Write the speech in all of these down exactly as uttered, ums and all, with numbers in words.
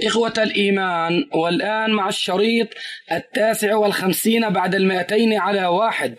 إخوة الإيمان، والآن مع الشريط التاسع والخمسين بعد المائتين على واحد.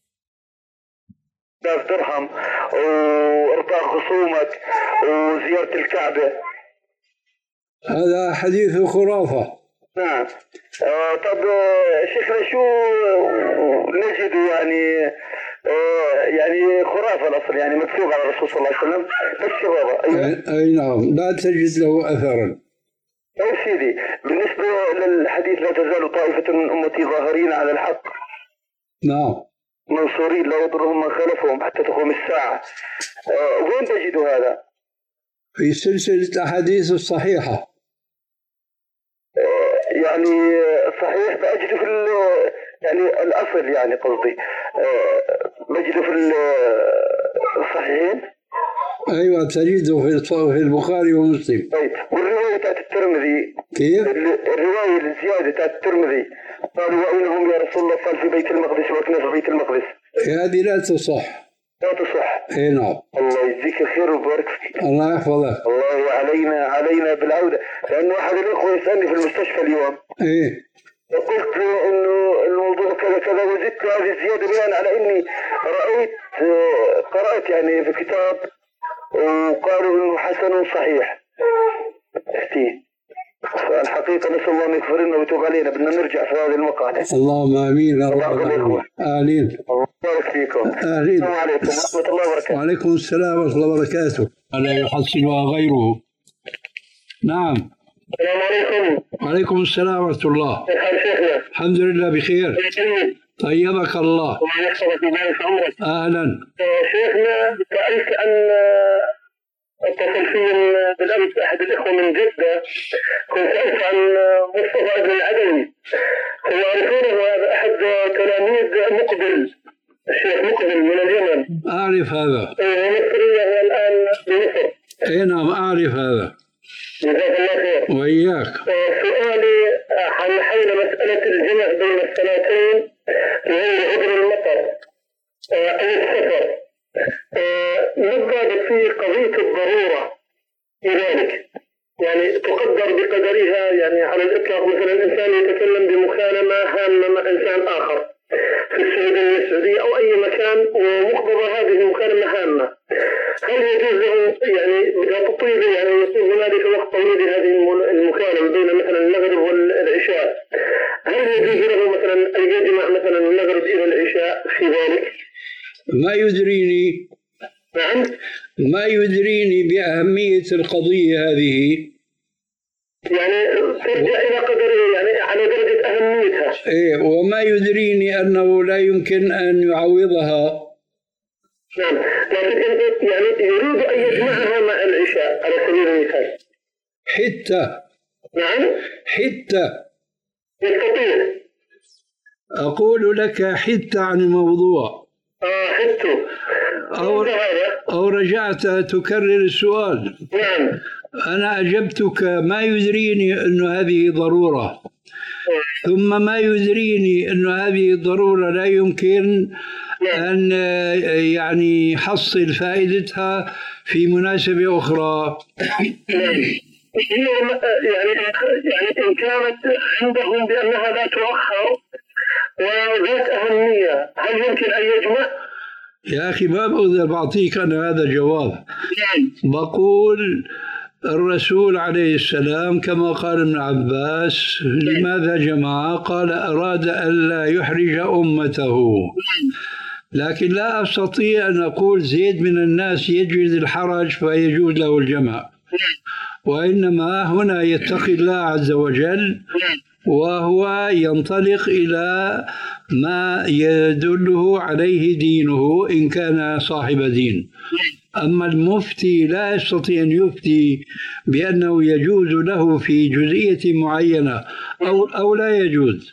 ترحم وإرضاء خصومك وزيارة الكعبة. هذا حديث خرافة. نعم. آه طب شيخنا شو نجد يعني آه يعني خرافة الأصل، يعني مكتوب على الرسول صلى الله عليه وسلم بس شبابه. أيوة. أي نعم، لا تجد له أثرا. طيب سيدي، بالنسبة للحديث لا تزال طائفة من أمتي ظاهرين على الحق. نعم. منصورين لا يضرهم من خلفهم حتى تقوم الساعة. آه وين تجدوا هذا؟ في سلسلة الأحاديث الصحيحة. آه يعني صحيح بأجده في يعني الأصل، يعني قصدي آه بجده في الصحيحين. أيوة تجده في البخاري ومسلم. طيب، والرواية بتاعت الترمذي كيف؟ الرواية الزيادة بتاعت الترمذي قالوا وإنهم يا رسول الله قال في بيت المقدس وكنا في بيت المقدس. هذه لا تصح. لا تصح. اي نعم. الله يجزيك الخير ويبارك فيك. الله يحفظك. الله علينا علينا بالعودة، لأنه أحد الأخوة يسألني في المستشفى اليوم. ايه. وقلت له إنه الموضوع كذا كذا، وزدت هذه الزيادة بناء على إني رأيت قرأت يعني في كتاب وقالوا إنه حسن صحيح. احكي. الحقيقة نسأل الله أن يغفر لنا ويتوب علينا، بدنا نرجع في هذه المقالة. اللهم آمين يا رب العالمين. آمين. الله يبارك فيكم. آمين. السلام عليكم ورحمة الله وبركاته. وعليكم السلام ورحمة الله وبركاته. ألا يحصلها غيره. نعم. السلام عليكم. وعليكم السلام ورحمة الله. كيف حال شيخنا؟ الحمد لله بخير. طيبك الله. الله يحفظك ويبارك في عمرك. أهلا. شيخنا سألت أن اتصل فيهم بالأمس أحد الإخوة من جدة، كنت سألت عن مصطفى ابن العدوي، هم يعرفونه، هذا أحد تلاميذ مقبل، الشيخ مقبل من اليمن. أعرف هذا. إيه مصري هو الآن بمصر. إيه نعم أعرف هذا. جزاك الله خير. وإياك. سؤالي عن حول مسألة الجمع بين الصلاتين غير عذر المطر أو السفر. نبدأ في قضية الضرورة لذلك، يعني تقدر بقدرها، يعني على الإطلاق مثلا الإنسان يتكلم بمكالمة هامة مع إنسان آخر في السعودية السعودية أو أي مكان، ومقتضى هذه المكالمة هامة، هل يجوز له يعني بدها تطيل، يعني يكون هنالك وقت طويل لهذه المكالمة بين مثلا المغرب والعشاء، هل يجوز له مثلا أن يجمع مثلا المغرب إلى العشاء في ذلك؟ ما يدريني. نعم. ما يدريني بأهمية القضية هذه. يعني ترجع إلى قدره، يعني على درجة أهميتها. إيه، وما يدريني أنه لا يمكن أن يعوضها. نعم، لكن يعني يريد أن يجمعها مع العشاء على سبيل المثال. حتى. نعم. حتى. يستطيع. أقول لك حتى عن الموضوع. آه حتى. أو, أو رجعت تكرر السؤال. نعم. أنا أجبتك ما يدريني أن هذه ضرورة، ثم ما يدريني أن هذه الضرورة لا يمكن أن يعني يحصل فائدتها في مناسبة أخرى. يعني يعني إن كانت عندهم بأنها لا تؤخر وذات أهمية، هل يمكن أن يجمع؟ يا أخي ما بقدر بعطيك أنا هذا الجواب. بقول الرسول عليه السلام كما قال ابن عباس لماذا جمع؟ قال أراد ألا يحرج أمته، لكن لا أستطيع أن أقول زيد من الناس يجد الحرج فيجوز له الجمع، وإنما هنا يتقي الله عز وجل وهو ينطلق إلى ما يدله عليه دينه إن كان صاحب دين. أما المفتي لا يستطيع أن يفتي بأنه يجوز له في جزئية معينة أو, أو لا يجوز.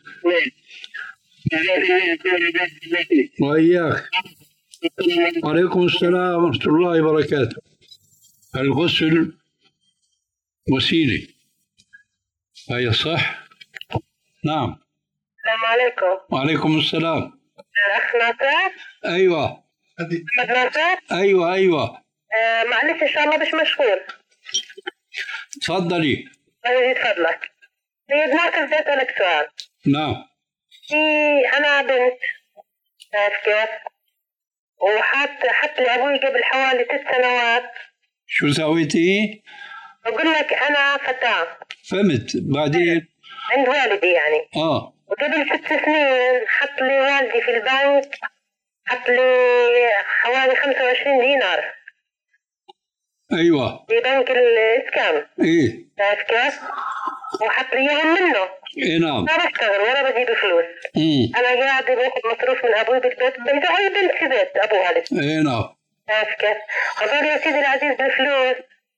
وإياك. وعليكم السلام ورحمة الله وبركاته. الغسل وسيلة، هي صح؟ نعم. السلام عليكم. وعليكم السلام. الأخ ناصر؟ أيوة. محمد ناصر؟ أيوة أيوة. آه معلش إن شاء الله مش مشغول. تفضلي. يزيد فضلك. سيد ناصر بدي أسألك سؤال. نعم. في أنا بنت، عارف كيف؟ وحط حط لي أبوي قبل حوالي ست سنوات. شو سويتي؟ بقول لك أنا فتاة. فهمت. بعدين؟ عند والدي يعني. آه. وقبل ست سنين حط لي والدي في البنك، حط لي حوالي خمسة وعشرين دينار. أيوة. في بنك الإسكان. إيه. عارف كيف؟ وحط لي إياهم منه. إيه نعم. ما بشتغل ولا بجيب فلوس. مم. أنا قاعدة باخذ مصروف من أبوي بالبيت، إذا أي بنت في بيت أبوها لسه. إيه نعم. عارف كيف؟ هذول يا سيدي العزيز بالفلوس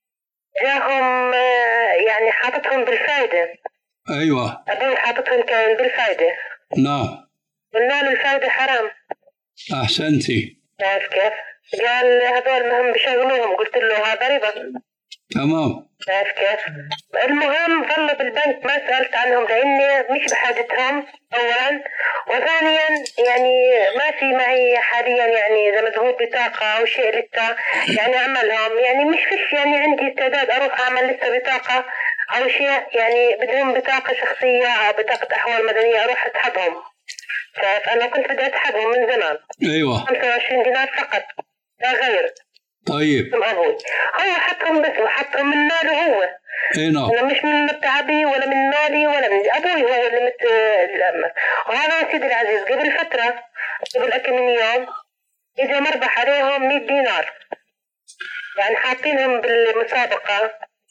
جاهم يعني حاططهم بالفايدة. أيوة. أبوي حاططهم كان بالفايدة. نعم. قلنا له الفايدة حرام. أحسنتي. عارف كيف؟ قال هذول مهم بشغلوهم، قلت له هذا ربا. تمام. عارف كيف؟ المهم ظلوا بالبنك ما سألت عنهم لأني مش بحاجتهم أولا، وثانيا يعني ما في معي حاليا يعني إذا مذهوب بطاقة أو شيء لسه يعني أعملهم، يعني مش فيش يعني عندي استعداد أروح أعمل لسه بطاقة أو شيء يعني بدون بطاقة شخصية أو بطاقة أحوال مدنية أروح أسحبهم. فأنا كنت بدي أسحبهم من زمان. أيوة. خمسة وعشرين دينار فقط لا غير. طيب. أبوي هو حطهم بس وحطهم من ماله هو. إيه نعم. أنا مش من تعبي ولا من مالي ولا من أبوي، هو اللي مت الأمر. وهذا يا سيدي العزيز قبل فترة، قبل كم من يوم، إجا مربح عليهم مئة دينار، يعني حاطينهم بالمسابقة.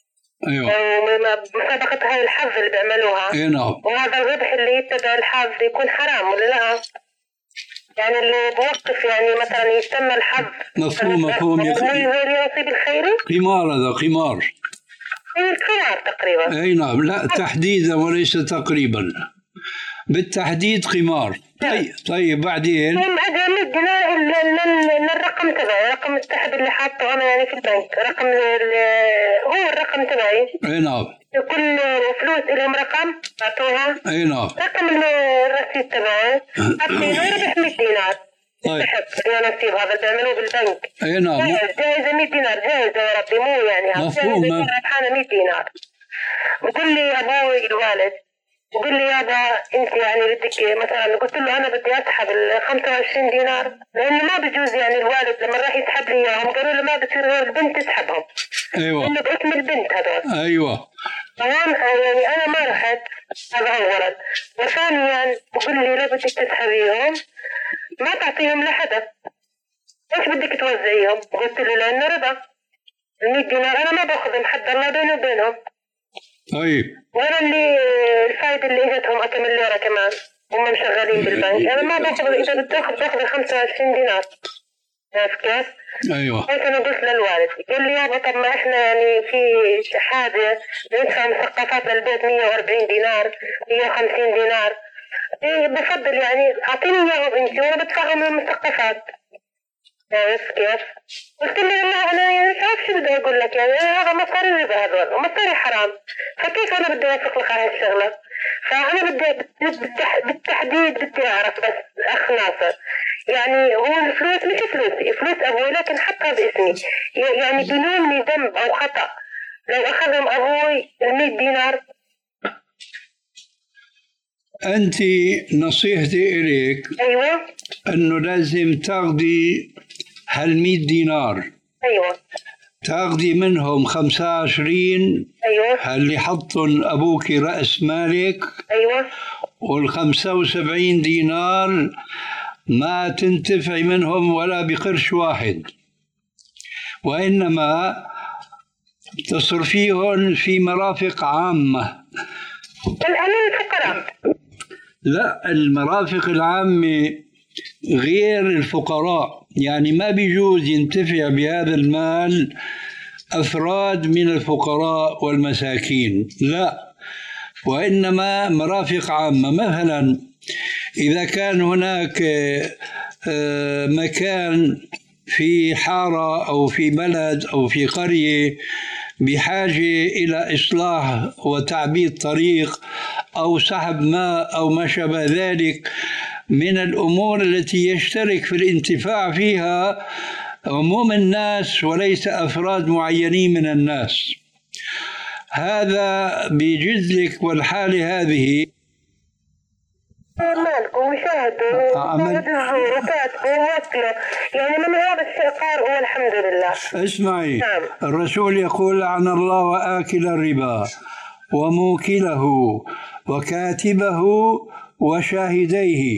أيوة. مسابقة هاي الحظ اللي بيعملوها. إيه نعم. وهذا الربح اللي يتبع الحظ يكون حرام ولا لا؟ يعني اللي بوقف يعني مثلا يسمى الحظ. مفهوم مفهوم يا أخي. نصيب الخيري. قمار، هذا قمار. القمار تقريبا. أي نعم. لا تحديدا وليس تقريبا، بالتحديد قمار. طيب طيب بعدين أجا مئة دينار الرقم تبعي، رقم السحب اللي حاطه أنا يعني في البنك، رقم هو الرقم تبعي. أي نعم. كل فلوس لهم رقم أعطوها. أي نعم. رقم الرصيد تبعي حاطينه ربح مئة دينار. طيب. نصيب هذا بيعملوه بالبنك. أي نعم. جائزة مئة دينار، جائزة يا ربي مو يعني مفهوم. ربحانة مئة دينار. بقول لي أبوي الوالد، بقول لي يابا أنت يعني بدك مثلا، قلت له أنا بدي أسحب ال خمسة وعشرين دينار لأنه ما بجوز يعني الوالد لما راح يسحب لي إياهم قالوا له ما بصير غير البنت تسحبهم. أيوة. إنه باسم البنت هذول. أيوة. تمام. يعني أنا ما رحت، هذا أولا. وثانيا بقول لي لو بدك تسحبيهم ما تعطيهم لحدا، إيش بدك توزعيهم؟ قلت له لأنه ربا. المئة دينار أنا ما باخذهم حد الله بيني وبينهم. طيب. وأنا اللي الفائدة اللي إجتهم أكمل ليرة كمان هم مشغلين بالبنك، أنا ما باخذ. إذا بتاخذ باخذ خمسة وعشرين دينار. عارف كيف؟ أيوة. هيك أنا قلت للوالد، قال لي يابا طب ما إحنا يعني في حاجة ندفع مثقفات للبيت مئة وأربعين دينار، مئة وخمسين دينار. إيه بفضل يعني أعطيني إياهم أنت وأنا بدفعهم المثقفات. عرفت كيف؟ قلت له والله أنا يعني مش عارف شو بدي أقول لك، يعني أنا هذا مصاري ربا هذول ومصاري حرام، فكيف أنا بدي أوثق لك على هالشغلة؟ فأنا بدي بالتحديد بدي أعرف بس أخ ناصر، يعني هو الفلوس مش فلوسي، فلوس أبوي لكن حطها باسمي، يعني بدون ذنب أو خطأ لو أخذهم أبوي المئة دينار. أنت نصيحتي إليك أيوة. أنه لازم تاخدي هالمئة دينار. أيوة. تاخدي منهم خمسة وعشرين. أيوة. اللي حطن أبوك رأس مالك. أيوة. والخمسة وسبعين دينار ما تنتفعي منهم ولا بقرش واحد، وإنما تصرفيهم في مرافق عامة. الفقراء. لا، المرافق العامة غير الفقراء، يعني ما بيجوز ينتفع بهذا المال أفراد من الفقراء والمساكين، لا، وإنما مرافق عامة. مثلا إذا كان هناك مكان في حارة أو في بلد أو في قرية بحاجة إلى إصلاح وتعبيد طريق أو سحب ماء أو ما شابه ذلك من الأمور التي يشترك في الانتفاع فيها عموم الناس وليس أفراد معينين من الناس، هذا بجزلك والحالة هذه مالكم وشاهدوا وشاهدوا وكاتبوا ووكلوا يعني من هذا الشقار هو الحمد لله. اسمعي نعم. الرسول يقول لعن الله وآكل الربا وموكله وكاتبه وشاهديه.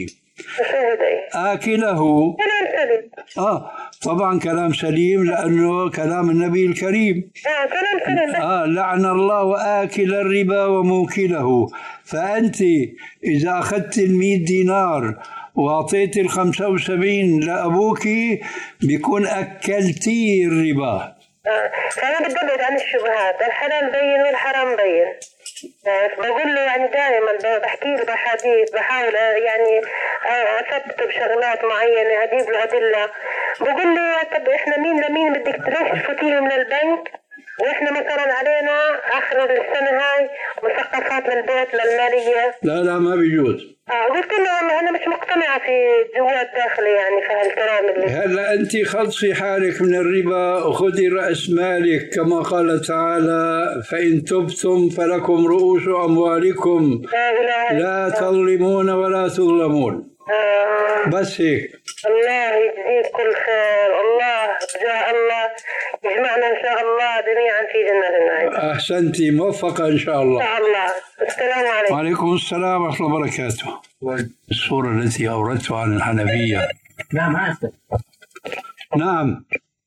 آكله كلام سليم. آه طبعا كلام سليم لأنه كلام النبي الكريم. آه كلام سليم. آه لعن الله وآكل الربا وموكله. فأنت إذا أخذت المئة دينار وأعطيت الخمسة وسبعين لأبوك بيكون أكلتي الربا. آه فأنا بدي أبعد عن الشبهات، الحلال بين والحرام بين. بقول له يعني دائما بحكي له بحديث بحاول يعني اثبت بشغلات معينه اجيب له ادله. بقول له طب احنا مين لمين بدك ليش تفوتيه من البنك واحنا مثلا علينا اخر السنه هاي مثقفات للبيت للماليه؟ لا لا ما بيجوز. اه قلت له والله انا مش مقتنعه في جوات داخلي يعني في هالكلام اللي هلا انت خلصي حالك من الربا وخذي راس مالك كما قال تعالى فان تبتم فلكم رؤوس اموالكم لا تظلمون ولا تظلمون. آه. بس هيك. الله يجزيك كل خير، الله جاء الله يجمعنا ان شاء الله جميعا في جنة النعيم. احسنتي موفقه ان شاء الله. ان شاء الله. السلام عليكم. وعليكم السلام ورحمه الله وبركاته. الصوره التي اوردتها عن الحنفيه. نعم عارفه. نعم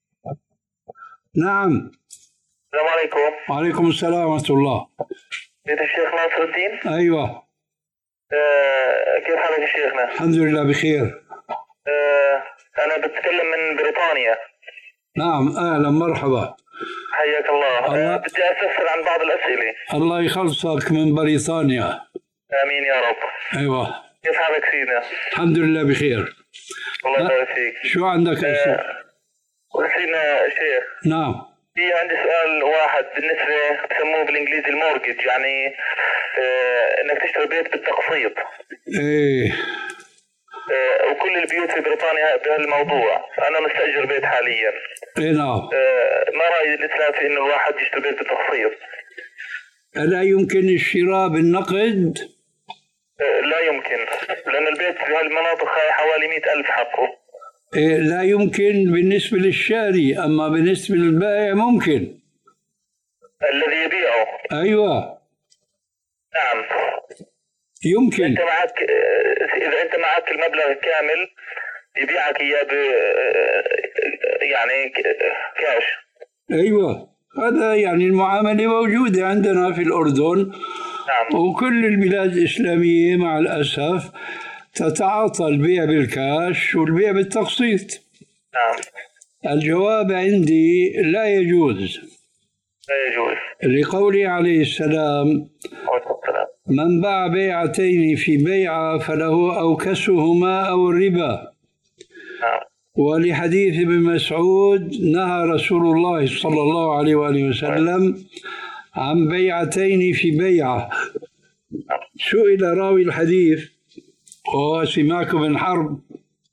نعم. السلام عليكم. وعليكم السلام ورحمه الله. بيت الشيخ ناصر الدين. ايوه. آه كيف حالك يا شيخنا؟ الحمد لله بخير. آه أنا بتكلم من بريطانيا. نعم أهلا مرحبا. حياك الله. الله. آه بدي أستفسر عن بعض الأسئلة. الله يخلصك من بريطانيا. آمين يا رب. أيوة. كيف حالك سيدنا؟ الحمد لله بخير. الله يبارك فيك. شو عندك أسئلة؟ آه سيدنا شيخ. نعم. في عندي سؤال واحد بالنسبة بسموه بالإنجليزي المورجج يعني آه إنك تشتري بيت بالتقسيط. إيه. آه وكل البيوت في بريطانيا بهالموضوع. أنا مستأجر بيت حاليا. إيه نعم. آه ما رأي الإسلام في إنه الواحد يشتري بيت بالتقسيط؟ ألا يمكن الشراء بالنقد؟ آه لا يمكن لأن البيت في هالمناطق هاي حوالي مئة ألف حقه. إيه لا يمكن بالنسبة للشاري، أما بالنسبة للبائع ممكن. الذي يبيعه. أيوة. نعم. يمكن. أنت معك إذا أنت معك المبلغ الكامل يبيعك إياه ب يعني كاش. أيوة هذا يعني المعاملة موجودة عندنا في الأردن. نعم. وكل البلاد الإسلامية مع الأسف تتعاطى البيع بالكاش والبيع بالتقسيط. نعم. الجواب عندي لا يجوز. لا يجوز. لقوله عليه السلام من باع بيعتين في بيعة فله أوكسهما أو الربا. نعم. ولحديث ابن مسعود نهى رسول الله صلى الله عليه وآله وسلم عن بيعتين في بيعة. سئل راوي الحديث وهو سماك بن حرب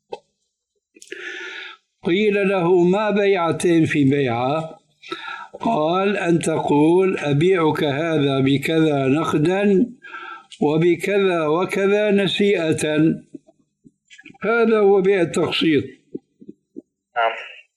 قيل له ما بيعتين في بيعة؟ قال أن تقول أبيعك هذا بكذا نقدا وبكذا وكذا نسيئة. هذا هو بيع التقسيط. نعم.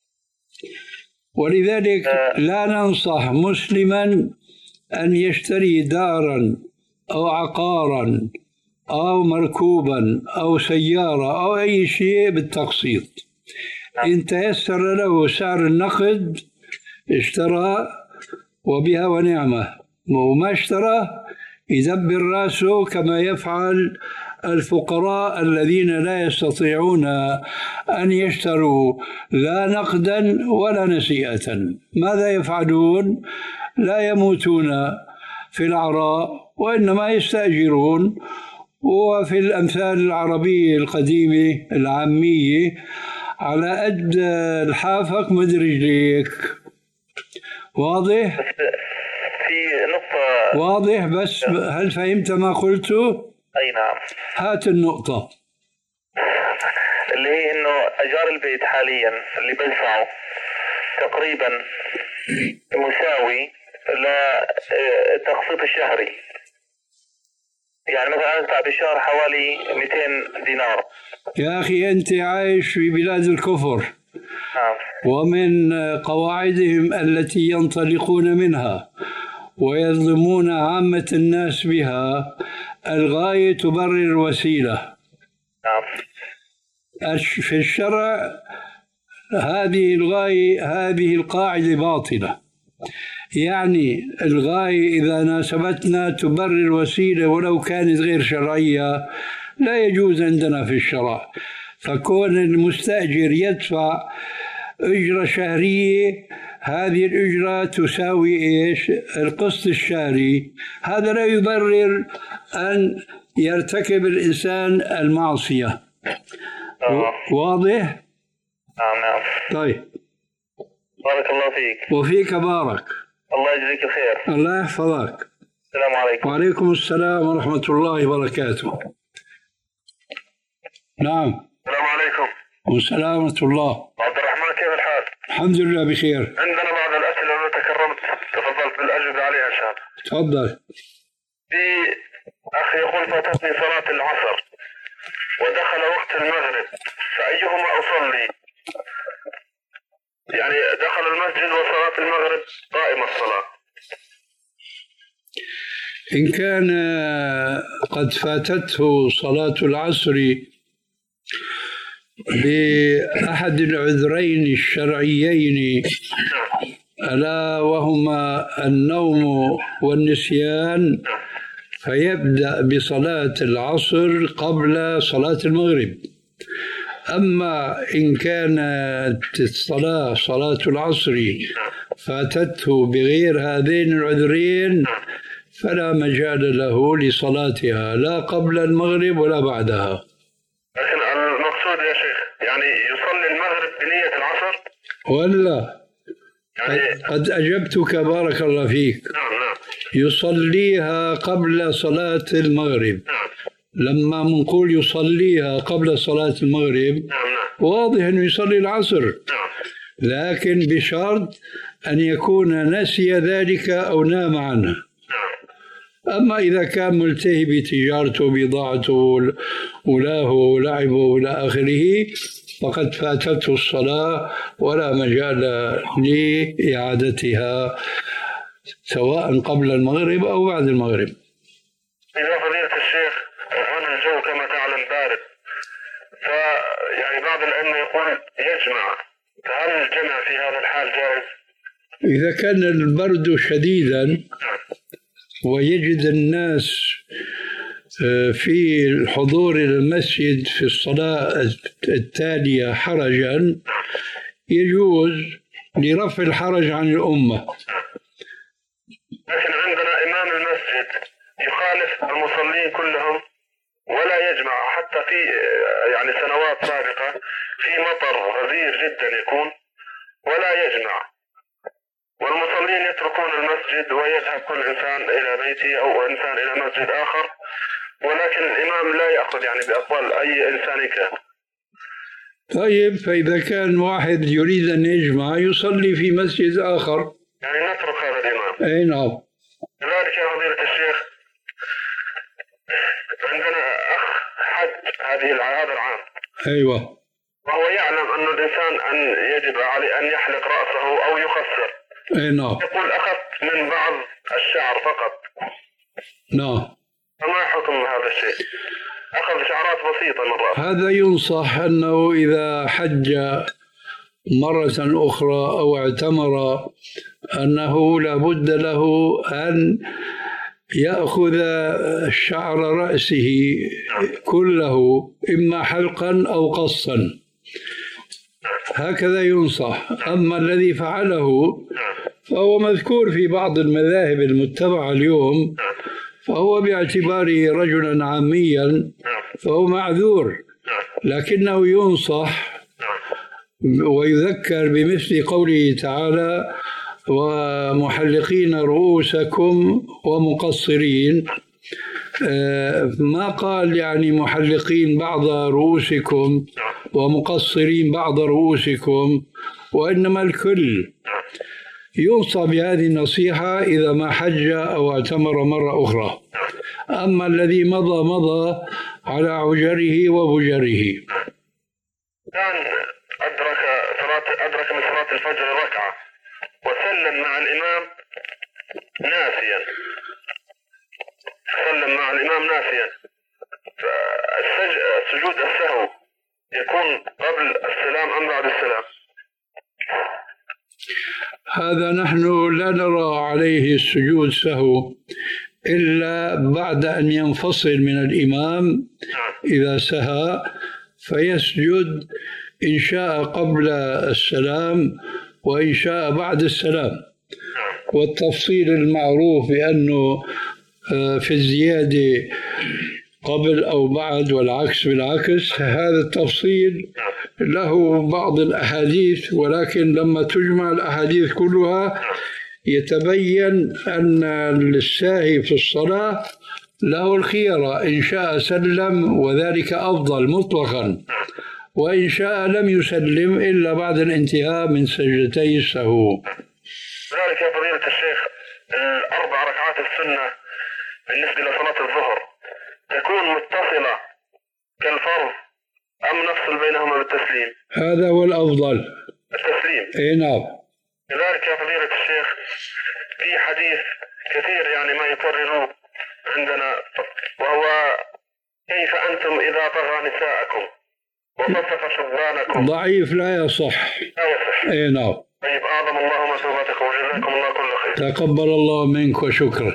ولذلك لا ننصح مسلما أن يشتري دارا أو عقارا أو مركوبا أو سيارة أو أي شيء بالتقسيط. إن تيسر له سعر النقد اشترى وبها ونعمة، وما اشترى يدبر راسه كما يفعل الفقراء الذين لا يستطيعون أن يشتروا لا نقدا ولا نسيئة. ماذا يفعلون؟ لا يموتون في العراء وإنما يستأجرون. وفي الأمثال العربية القديمة العامية على قد الحافك مد رجليك. واضح؟ في نقطة واضح بس هل فهمت ما قلته؟ أي نعم. هات النقطة اللي هي إنه أجار البيت حاليا اللي بدفعه تقريبا مساوي للتقسيط الشهري. يعني مثلا أدفع بالشهر حوالي مئتين دينار. يا أخي أنت عايش في بلاد الكفر. نعم. ومن قواعدهم التي ينطلقون منها ويظلمون عامة الناس بها الغاية تبرر الوسيلة. نعم. في الشرع هذه الغاية هذه القاعدة باطلة. يعني الغاية إذا ناسبتنا تبرر الوسيلة ولو كانت غير شرعية لا يجوز عندنا في الشرع. فكون المستأجر يدفع أجرة شهرية هذه الأجرة تساوي إيش؟ القسط الشهري. هذا لا يبرر أن يرتكب الإنسان المعصية. واضح؟ نعم نعم. طيب بارك الله فيك. وفيك بارك. الله يجزيك الخير. الله يحفظك. السلام عليكم. وعليكم السلام ورحمة الله وبركاته. نعم. السلام عليكم. والسلام ورحمة الله. عبد الرحمن كيف الحال؟ الحمد لله بخير. عندنا بعض الأسئلة وأنا تكرمت تفضلت بالأجوبة عليها إن شاء الله. تفضل. في أخي يقول فاتتني صلاة العصر ودخل وقت المغرب فأيهما أصلي؟ يعني دخل المسجد وصلاة المغرب قائمة الصلاة. إن كان قد فاتته صلاة العصر بأحد العذرين الشرعيين ألا وهما النوم والنسيان فيبدأ بصلاة العصر قبل صلاة المغرب. أما إن كانت الصلاة صلاة العصر فاتته بغير هذين العذرين فلا مجال له لصلاتها لا قبل المغرب ولا بعدها. لكن المقصود يا شيخ يعني يصلي المغرب بنية العصر ولا يعني قد أجبتك بارك الله فيك. نعم نعم. يصليها قبل صلاة المغرب. نعم. لما منقول يصليها قبل صلاة المغرب نعم نعم. واضح أنه يصلي العصر. نعم. لكن بشرط أن يكون نسي ذلك أو نام عنه. أما إذا كان ملتهي بتجارته بضاعته ولاه ولعبه وإلى آخره فقد فاتته الصلاة ولا مجال لإعادتها سواء قبل المغرب أو بعد المغرب. إذا فضيلة الشيخ هنا الجو كما تعلم بارد فيعني بعض العلم يقول يجمع فهل الجمع في هذا الحال جائز؟ إذا كان البرد شديدا ويجد الناس في الحضور إلى المسجد في الصلاة التالية حرجا يجوز لرفع الحرج عن الأمة. لكن عندنا إمام المسجد يخالف المصلين كلهم ولا يجمع حتى في يعني سنوات سابقة في مطر غزير جدا يكون ولا يجمع والمصلين يتركون المسجد ويذهب كل إنسان إلى بيته أو إنسان إلى مسجد آخر ولكن الإمام لا يأخذ يعني بأقوال أي إنسان كان. طيب فإذا كان واحد يريد أن يجمع يصلي في مسجد آخر يعني نترك هذا الإمام. أي نعم. لذلك يا فضيلة الشيخ عندنا أخ حج هذه هذا العام. أيوة. وهو يعلم أن الإنسان أن يجب عليه أن يحلق رأسه أو يقصر. أي نعم. يقول أخذت من بعض الشعر فقط. نعم. فما حكم هذا الشيء؟ أخذ شعرات بسيطة من رأسه. هذا ينصح أنه إذا حج مرة أخرى أو اعتمر أنه لابد له أن يأخذ شعر رأسه كله إما حلقا أو قصا هكذا ينصح. أما الذي فعله فهو مذكور في بعض المذاهب المتبعة اليوم فهو باعتباره رجلا عاميا فهو معذور لكنه ينصح ويذكر بمثل قوله تعالى ومحلقين رؤوسكم ومقصرين ما قال يعني محلقين بعض رؤوسكم ومقصرين بعض رؤوسكم وإنما الكل يوصى بهذه النصيحة إذا ما حج أو اعتمر مرة أخرى. أما الذي مضى مضى على عجره وبجره. كان أدرك صلاة أدرك من صلاة الفجر ركعة وسلم مع الإمام ناسيا سلم مع الإمام ناسيا، فالسجود السهو يكون قبل السلام أم بعد السلام؟ هذا نحن لا نرى عليه السجود سهو إلا بعد أن ينفصل من الإمام إذا سهى، فيسجد إن شاء قبل السلام وإن شاء بعد السلام. والتفصيل المعروف بأنه في الزيادة قبل أو بعد والعكس بالعكس، هذا التفصيل له بعض الأحاديث، ولكن لما تجمع الأحاديث كلها يتبين أن الساهي في الصلاة له الخيرة، إن شاء سلم وذلك أفضل مطلقا، وإن شاء لم يسلم إلا بعد الانتهاء من سجدتي السهو. ذلك يا فضيلة الشيخ الأربع ركعات السنة بالنسبة لصلاة الظهر تكون متصلة كالفرض أم نفصل بينهما بالتسليم؟ هذا هو الأفضل، التسليم. إيه نعم. لذلك يا فضيلة الشيخ في حديث كثير يعني ما يكرروه عندنا، وهو كيف أنتم إذا طغى نساءكم وفسق شبانكم. ضعيف لا يصح. لا يصح. إيه نعم. طيب أعظم الله مثوبتكم وجزاكم الله كل خير. تقبل الله منك وشكرا.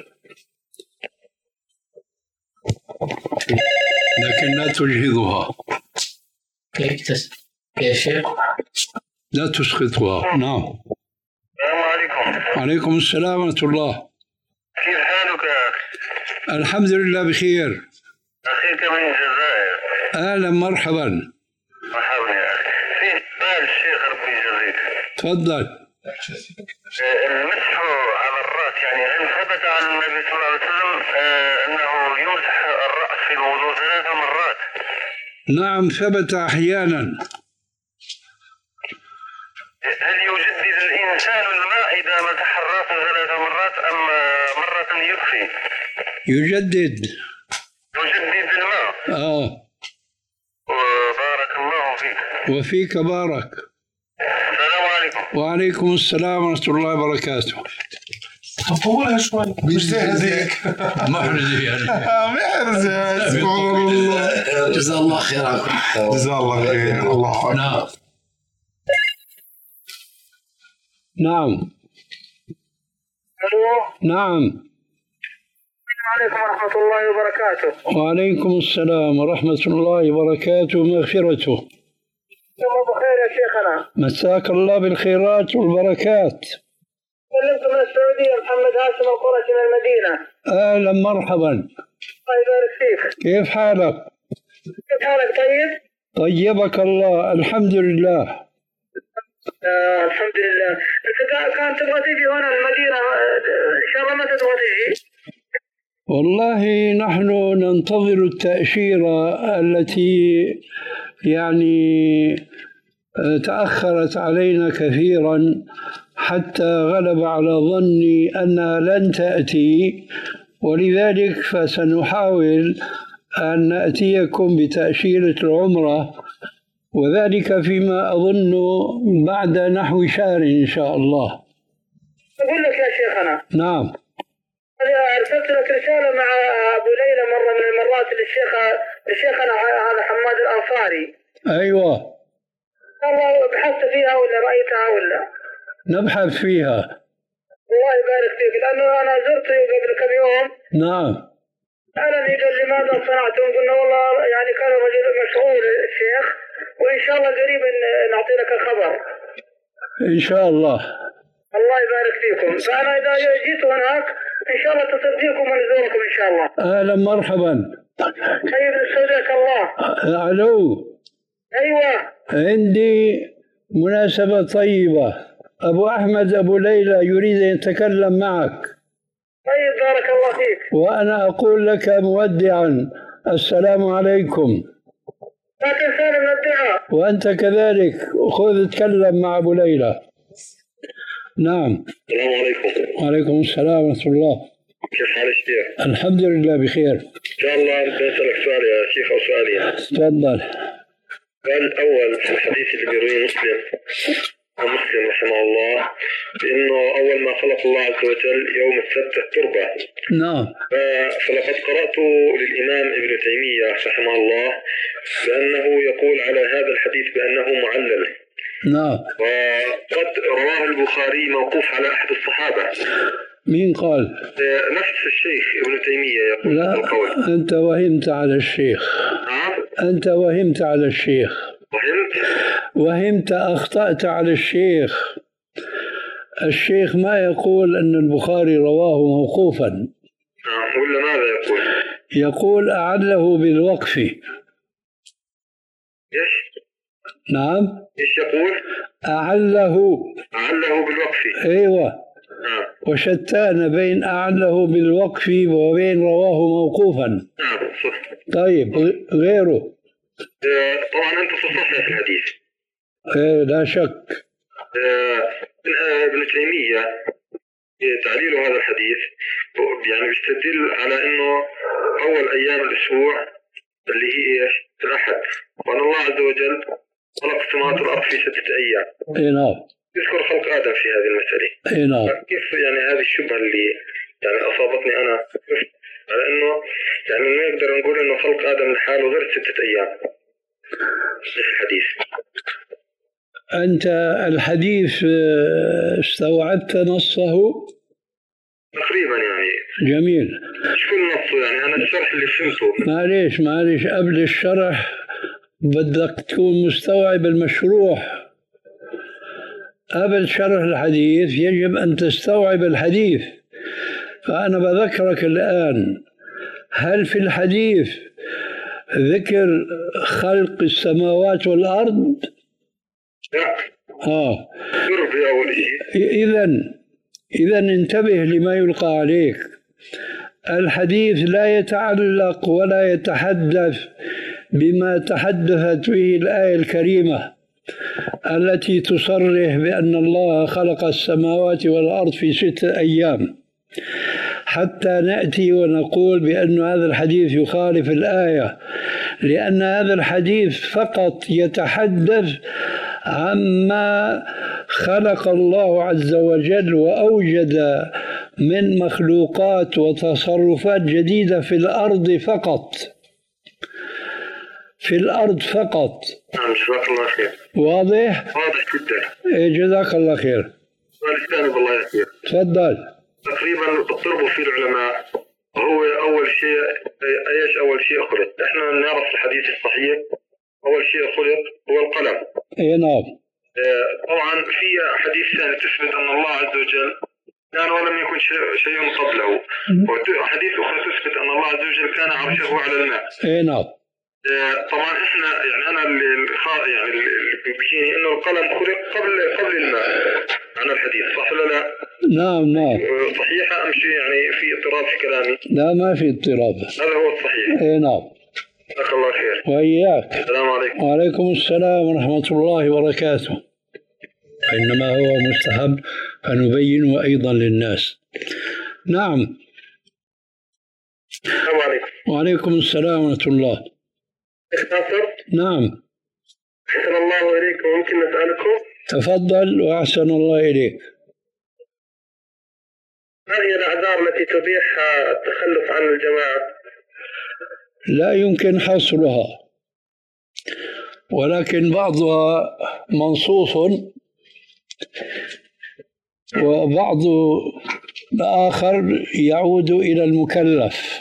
لكن لا تجهضها. كيف تس... كيف شيخ؟ لا تسقطها. نعم. السلام عليكم. وعليكم السلام ورحمة الله. كيف حالك يا أخي؟ الحمد لله بخير. أخيك من الجزائر. أهلا مرحبا. مرحبا يا أخي. في سؤال الشيخ ربي يجزيك. تفضل. المسح على الرأس يعني هل ثبت عن النبي صلى الله عليه وسلم أنه يمسح الرأس في الوضوء ثلاث مرات؟ نعم ثبت أحيانا. هل يجدد الإنسان الماء إذا مسح الرأس ثلاث مرات أم مرة يكفي؟ يجدد. يجدد الماء. آه. وبارك الله فيك. وفيك بارك. السلام عليكم. وعليكم السلام ورحمة الله وبركاته. طولها شوي مش زي هذيك. محرزة يعني. محرزة سبحان الله. جزا الله خير. جزا الله خير. الله نعم. نعم. ألو. نعم. السلام عليكم ورحمة الله وبركاته. وعليكم السلام ورحمة الله وبركاته ومغفرته. الله بخير يا شيخنا. مساك الله بالخيرات والبركات. كلمت من السعودية محمد هاشم القرشي من المدينة. أهلا مرحبا. الله يبارك فيك. كيف حالك؟ كيف حالك طيب؟ طيبك الله الحمد لله. آه الحمد لله. أنت كان تبغى تجي هنا المدينة إن شاء الله متى تبغى تجي؟ والله نحن ننتظر التأشيرة التي يعني تأخرت علينا كثيرا حتى غلب على ظني أنها لن تأتي، ولذلك فسنحاول أن نأتيكم بتأشيرة العمرة، وذلك فيما أظن بعد نحو شهر إن شاء الله. أقول لك يا شيخنا. نعم. أرسلت لك رسالة مع أبو ليلى مرة من المرات للشيخ لشيخنا هذا حماد الأنصاري. أيوة. والله بحثت فيها ولا رأيتها ولا؟ نبحث فيها. الله يبارك فيك، لأنه أنا زرته قبل كم يوم. نعم. أنا قال لماذا صنعتم؟ قلنا والله يعني كان رجل مشغول الشيخ، وإن شاء الله قريبا نعطي لك الخبر. إن شاء الله. الله يبارك فيكم. فأنا إذا جيت هناك إن شاء الله تصديكم ونزوركم إن شاء الله. أهلا مرحبا. طيب نستودعك الله. ألو. أيوة. عندي مناسبة طيبة، أبو أحمد أبو ليلى يريد أن يتكلم معك. طيب بارك الله فيك. وأنا أقول لك مودعا السلام عليكم. لا تنسانا من الدعاء. وأنت كذلك خذ اتكلم مع أبو ليلى. نعم. السلام عليكم. وعليكم السلام ورحمة الله. كيف حال الشيخ؟ الحمد لله بخير. إن شاء الله بنسألك سؤال يا شيخ أو سؤالين. تفضل. السؤال الأول في الحديث اللي بيرويه مسلم ومسلم رحمه الله بأنه أول ما خلق الله عز وجل يوم السبت التربة. نعم. فلقد قرأت للإمام ابن تيمية رحمه الله بأنه يقول على هذا الحديث بأنه معلل. نعم. وقد رواه البخاري موقوف على أحد الصحابة. مين قال؟ نفس الشيخ ابن تيمية يقول. لا القول. أنت وهمت على الشيخ. نعم. أنت وهمت على الشيخ. وهمت؟ وهمت أخطأت على الشيخ. الشيخ ما يقول أن البخاري رواه موقوفا. نعم. ولا ماذا يقول؟ يقول أعله بالوقف. إيش؟ نعم. إيش يقول؟ أعله. أعله بالوقف. أيوة. نعم. وشتان بين أعله بالوقف وبين رواه موقوفا. نعم صح. طيب غيره؟ طبعا أنت تصحح الحديث. إيه لا شك. ابن تيمية تعليل هذا الحديث يعني بيستدل على أنه أول أيام الأسبوع اللي هي إيش؟ الأحد، وأن الله عز وجل خلق السماوات والأرض في ستة أيام. إيه نعم. يذكر خلق آدم في هذه المسألة. إيه نعم. كيف يعني هذه الشبهة اللي يعني أصابتني أنا على أنه يعني ما نقدر نقول أنه خلق آدم لحاله غير ستة أيام في الحديث. أنت الحديث استوعبت نصه؟ تقريبا يعني. جميل. مش كل نصه يعني أنا الشرح اللي فهمته. معليش معليش قبل الشرح بدك تكون مستوعب المشروح. قبل شرح الحديث يجب أن تستوعب الحديث. فأنا بذكرك الآن، هل في الحديث ذكر خلق السماوات والأرض؟ لا. آه. في أول شيء. إذن إذن انتبه لما يلقى عليك. الحديث لا يتعلق ولا يتحدث بما تحدثت به الآية الكريمة التي تصرح بأن الله خلق السماوات والأرض في ستة أيام، حتى نأتي ونقول بأن هذا الحديث يخالف الآية، لأن هذا الحديث فقط يتحدث عما خلق الله عز وجل وأوجد من مخلوقات وتصرفات جديدة في الأرض فقط. في الأرض فقط. نعم جزاك الله خير. واضح؟ واضح جدا. جزاك الله خير. سؤال الثاني بالله يخير. تفضل. تقريبا بيضربوا فيه العلماء هو أول شيء إيش أول شيء خلق. إحنا نعرف الحديث الصحيح أول شيء خلق هو القلم. إيه نعم. طبعا في حديث ثاني تثبت أن الله عز وجل كان ولم يكن شيء قبله، وحديث أخرى تثبت أن الله عز وجل كان عرشه على الماء. إيه نعم. طبعا احنا يعني انا اللي يعني اللي بيجيني انه القلم خلق قبل قبل الماء عن الحديث، صح ولا لا؟ نعم نعم. صحيحه ام شيء يعني في اضطراب في كلامي؟ لا ما في اضطراب. هذا هو الصحيح. اي نعم. جزاك الله خير. وإياك. السلام عليكم. وعليكم السلام ورحمة الله وبركاته. إنما هو مستحب فنبينه أيضا للناس. نعم. السلام عليكم. وعليكم السلام ورحمة الله. اختصر؟ نعم. أحسن الله إليكم، ممكن نسألكم؟ تفضل وأحسن الله إليك. ما هي الأعذار التي تبيح التخلف عن الجماعة؟ لا يمكن حصرها، ولكن بعضها منصوص وبعض آخر يعود إلى المكلف.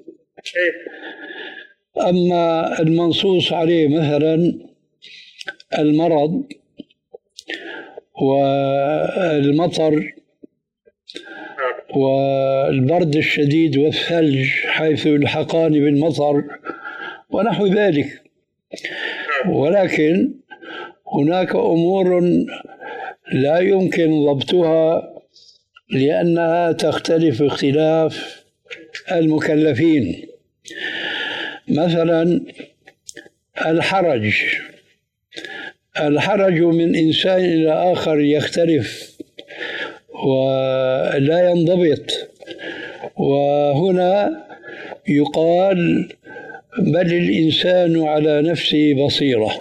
أما المنصوص عليه مثلا المرض والمطر والبرد الشديد والثلج حيث يلحقان بالمطر ونحو ذلك، ولكن هناك أمور لا يمكن ضبطها لأنها تختلف اختلاف المكلفين. مثلا الحرج الحرج من إنسان إلى آخر يختلف، ولا ينضبط. وهنا يقال بل الإنسان على نفسه بصيرة.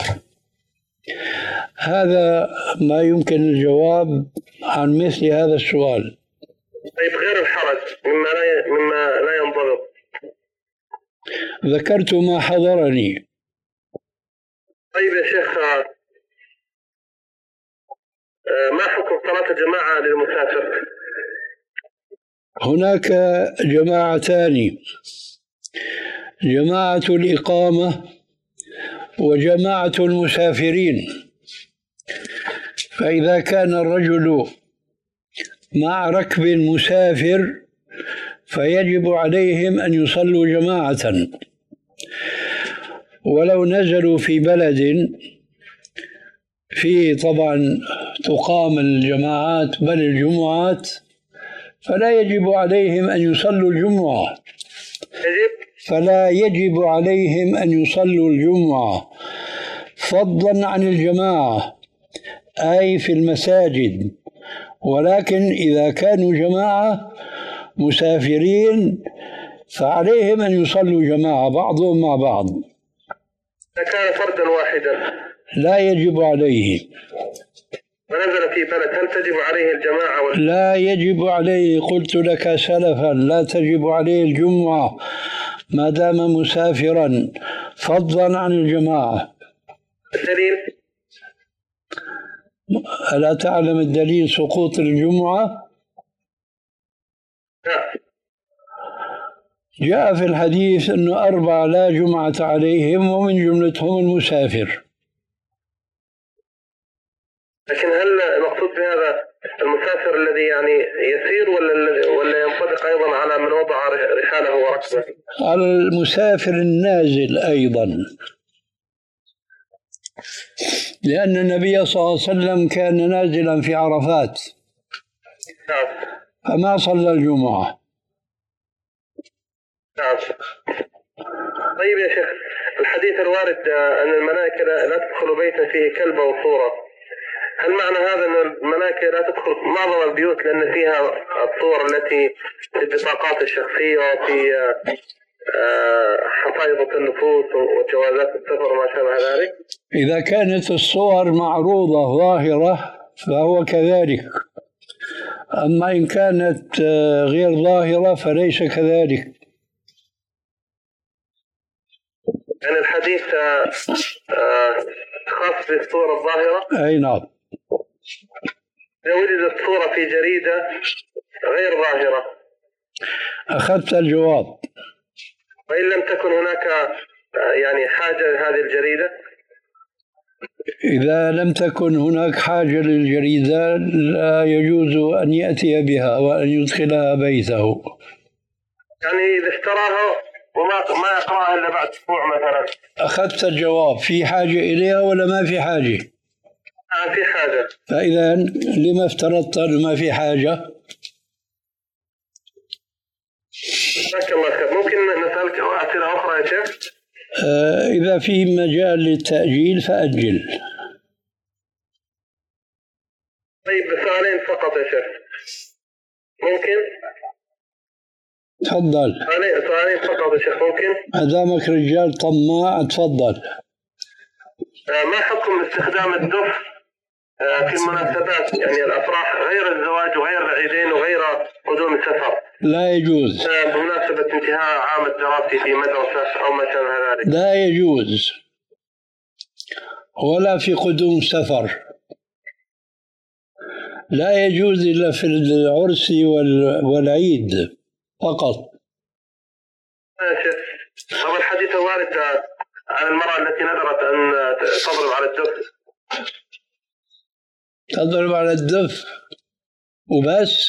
هذا ما يمكن الجواب عن مثل هذا السؤال. طيب غير الحرج مما لا مما لا ينضبط. ذكرت ما حضرني. طيب يا شيخ، ما حكم صلاة الجماعة للمسافر؟ هناك جماعتان: جماعة الإقامة وجماعة المسافرين. فإذا كان الرجل مع ركب مسافر فيجب عليهم أن يصلوا جماعة، ولو نزلوا في بلد فيه طبعا تقام الجماعات بل الجمعات فلا يجب عليهم أن يصلوا الجمعة فلا يجب عليهم أن يصلوا الجمعة فضلا عن الجماعة أي في المساجد. ولكن إذا كانوا جماعة مسافرين فعليهم أن يصلوا جماعة بعضهم مع بعض. إذا كان فردا واحدا لا يجب عليه. ونزل في بلد هل تجب عليه الجماعة ولا لا يجب عليه؟ قلت لك سلفا لا تجب عليه الجمعة ما دام مسافرا فضلا عن الجماعة. الدليل؟ ألا تعلم الدليل سقوط الجمعة؟ لا. جاء في الحديث أنه أربعة لا جمعة عليهم ومن جملتهم المسافر. لكن هل المقصود بهذا المسافر الذي يعني يسير ولا ولا ينطبق أيضا على من وضع رحاله وركبه؟ على المسافر النازل أيضا، لأن النبي صلى الله عليه وسلم كان نازلا في عرفات نعم. فما صلى الجمعة. نعم. طيب يا شيخ، الحديث الوارد أن الملائكة لا تدخل بيتا فيه كلب أو صورة، هل معنى هذا أن الملائكة لا تدخل معظم البيوت لأن فيها الصور التي في البطاقات الشخصية وفي حفاظة النفوس وجوازات السفر وما شابه ذلك؟ إذا كانت الصور معروضة ظاهرة فهو كذلك، أما إن كانت غير ظاهرة فليس كذلك. يعني الحديث خاص بالصورة الظاهرة؟ أي نعم. إذا وجدت صورة في جريدة غير ظاهرة أخذت الجواب. وإن لم تكن هناك يعني حاجة لهذه الجريدة؟ إذا لم تكن هناك حاجة للجريدة لا يجوز أن يأتي بها وأن يدخلها بيته. يعني إذا اشتراها وما ما يقرأها إلا بعد أسبوع مثلا. أخذت الجواب. في حاجة إليها ولا ما في حاجة؟ آه في حاجة. فإذا لما افترضت أنه ما في حاجة؟ جزاك الله خير. ممكن نسألك أسئلة أخرى يا شيخ؟ آه إذا في مجال للتأجيل فأجل. طيب سؤالين فقط يا شيخ. ممكن؟ تفضل. سؤالين فقط يا شيخ ممكن؟ ما دامك رجال طماع تفضل. آه ما حكم استخدام الدف آه في المناسبات، يعني الأفراح غير الزواج وغير العيدين وغير قدوم السفر؟ لا يجوز. آه بمناسبة انتهاء عام الدراسي في مدرسة أو ما شابه ذلك؟ لا يجوز، ولا في قدوم سفر. لا يجوز إلا في العرس والعيد فقط. يا شيخ، طب الحديث الوارد عن المرأة التي نذرت أن تضرب على الدف. تضرب على الدف وبس؟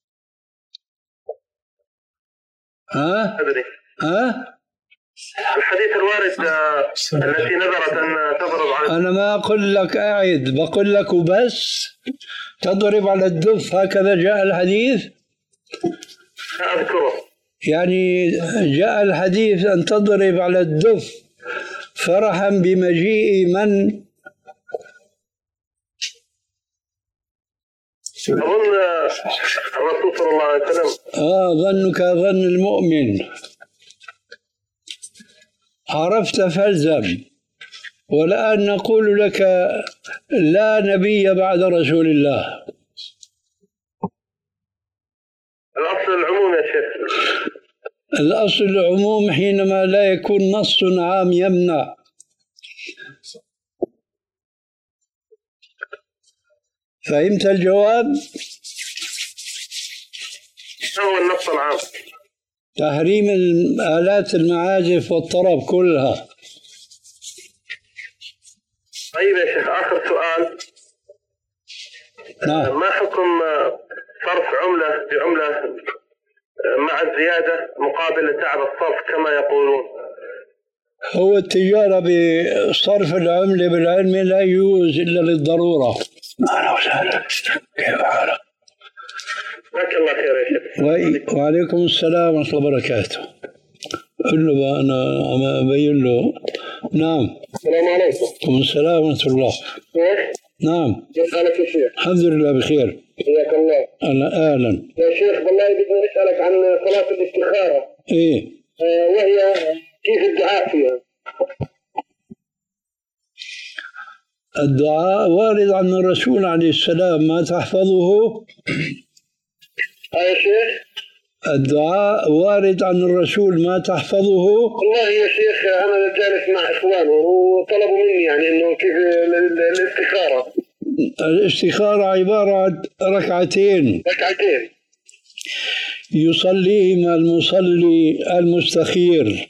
ها؟ أدري. ها؟ الحديث الوارد التي نذرت أن تضرب على الدف. أنا ما أقول لك أعد، بقول لك وبس تضرب على الدف، هكذا جاء الحديث؟ أذكره. يعني جاء الحديث أن تضرب على الدف فرحا بمجيء من أظن الرسول صلى الله عليه وسلم آه ظنك ظن المؤمن، عرفت فالزم. والآن نقول لك لا نبي بعد رسول الله. الأصل العموم يا شيخ. الأصل العموم حينما لا يكون نص عام يمنع. فهمت الجواب؟ ما هو النص العام؟ تحريم آلات المعازف والطرب كلها. طيب يا شيخ، آخر سؤال. نعم. ما حكم صرف عملة بعملة مع الزيادة مقابل تعب الصرف كما يقولون؟ هو التجارة بصرف العملة بالعلم لا يجوز إلا للضرورة. أهلا وسهلا، كيف حالك؟ جزاك الله خير يا شيخ. وعليكم السلام ورحمة الله وبركاته. قل له بقى أنا أبين له. نعم. السلام عليكم. وعليكم السلام ورحمة الله. نعم. كيف حالك يا شيخ؟ الحمد لله بخير. حياك الله. أهلا أهلا. يا شيخ والله بدنا نسألك عن صلاة الاستخارة. إيه. آه وهي كيف الدعاء فيها؟ الدعاء وارد عن الرسول عليه السلام، ما تحفظه؟ آه يا شيخ؟ الدعاء وارد عن الرسول، ما تحفظه؟ والله يا شيخ أنا جالس مع إخوانه وطلبوا مني يعني إنه كيف الاستخارة. الاستخارة عبارة عن ركعتين ركعتين يصليهما المصلي المستخير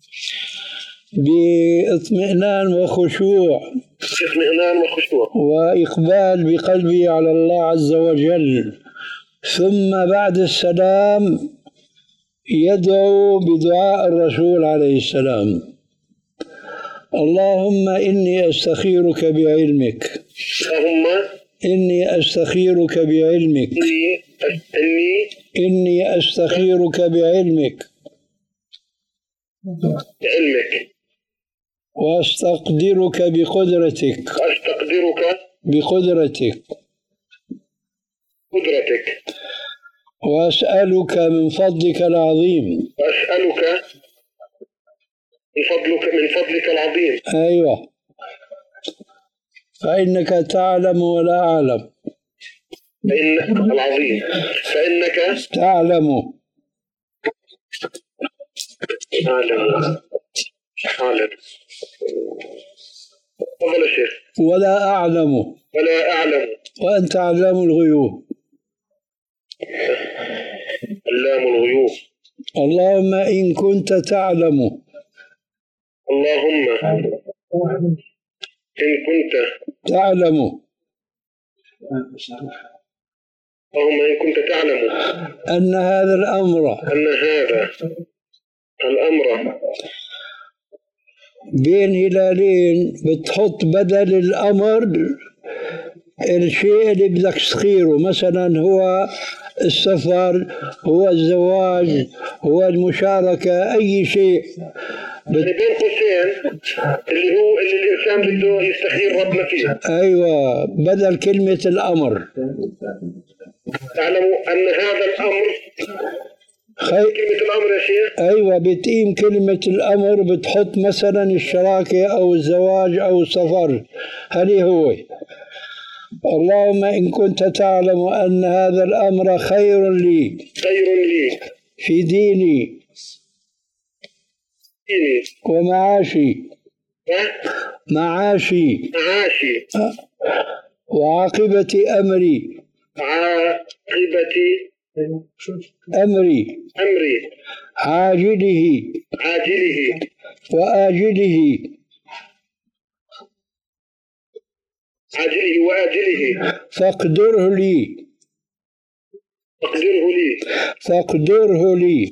باطمئنان وخشوع اطمئنان وخشوع وإقبال بقلبه على الله عز وجل، ثم بعد السلام يدعو بدعاء الرسول عليه السلام: اللهم إني أستخيرك بعلمك، اللهم إني أستخيرك بعلمك، إني إني أستخيرك بعلمك علمك وأستقدرك بقدرتك وأستقدرك بقدرتك قدرتك وأسألك من فضلك العظيم وأسألك من فضلك من فضلك العظيم. أيوة، فإنك تعلم ولا أعلم. فإنك العظيم فإنك تعلم أعلم أعلم تفضل يا شيخ. ولا أعلم ولا أعلم وأنت علام الغيوب. علام الغيوب. اللهم إن كنت تعلم، اللهم إن كنت تعلم اللهم إن كنت تعلم أن هذا الأمر أن هذا الأمر بين هلالين بتحط بدل الأمر الشيء اللي بدك تسخيره، مثلا هو السفر، هو الزواج، هو المشاركة، أي شيء يعني بين قوسين اللي هو اللي الإنسان بده يستخير ربنا فيه. أيوة، بدل كلمة الأمر. تعلموا أن هذا الأمر خي... كلمة الأمر يا شيخ. أيوة، بتقيم كلمة الأمر بتحط مثلا الشراكة أو الزواج أو السفر. هذه هو: اللهم إن كنت تعلم أن هذا الأمر خير لي خير لي في ديني ديني ومعاشي معاشي معاشي وعاقبة أمري عاقبة أمري أمري عاجله عاجله وآجله عاجله وآجله فاقدره لي فاقدره لي فاقدره لي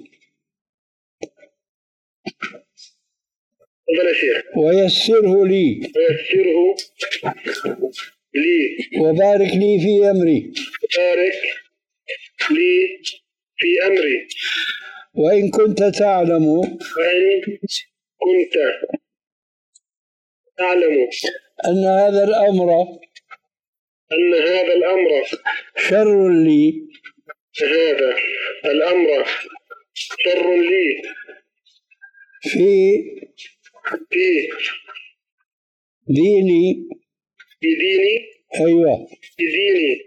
تفضل يا شيخ. ويسره لي ويسره لي وبارك لي في أمري بارك لي في أمري. وإن كنت تعلم وإن كنت تعلم أن هذا الأمر أن هذا الأمر شر لي هذا الأمر شر لي في في ديني في ديني أيوة في ديني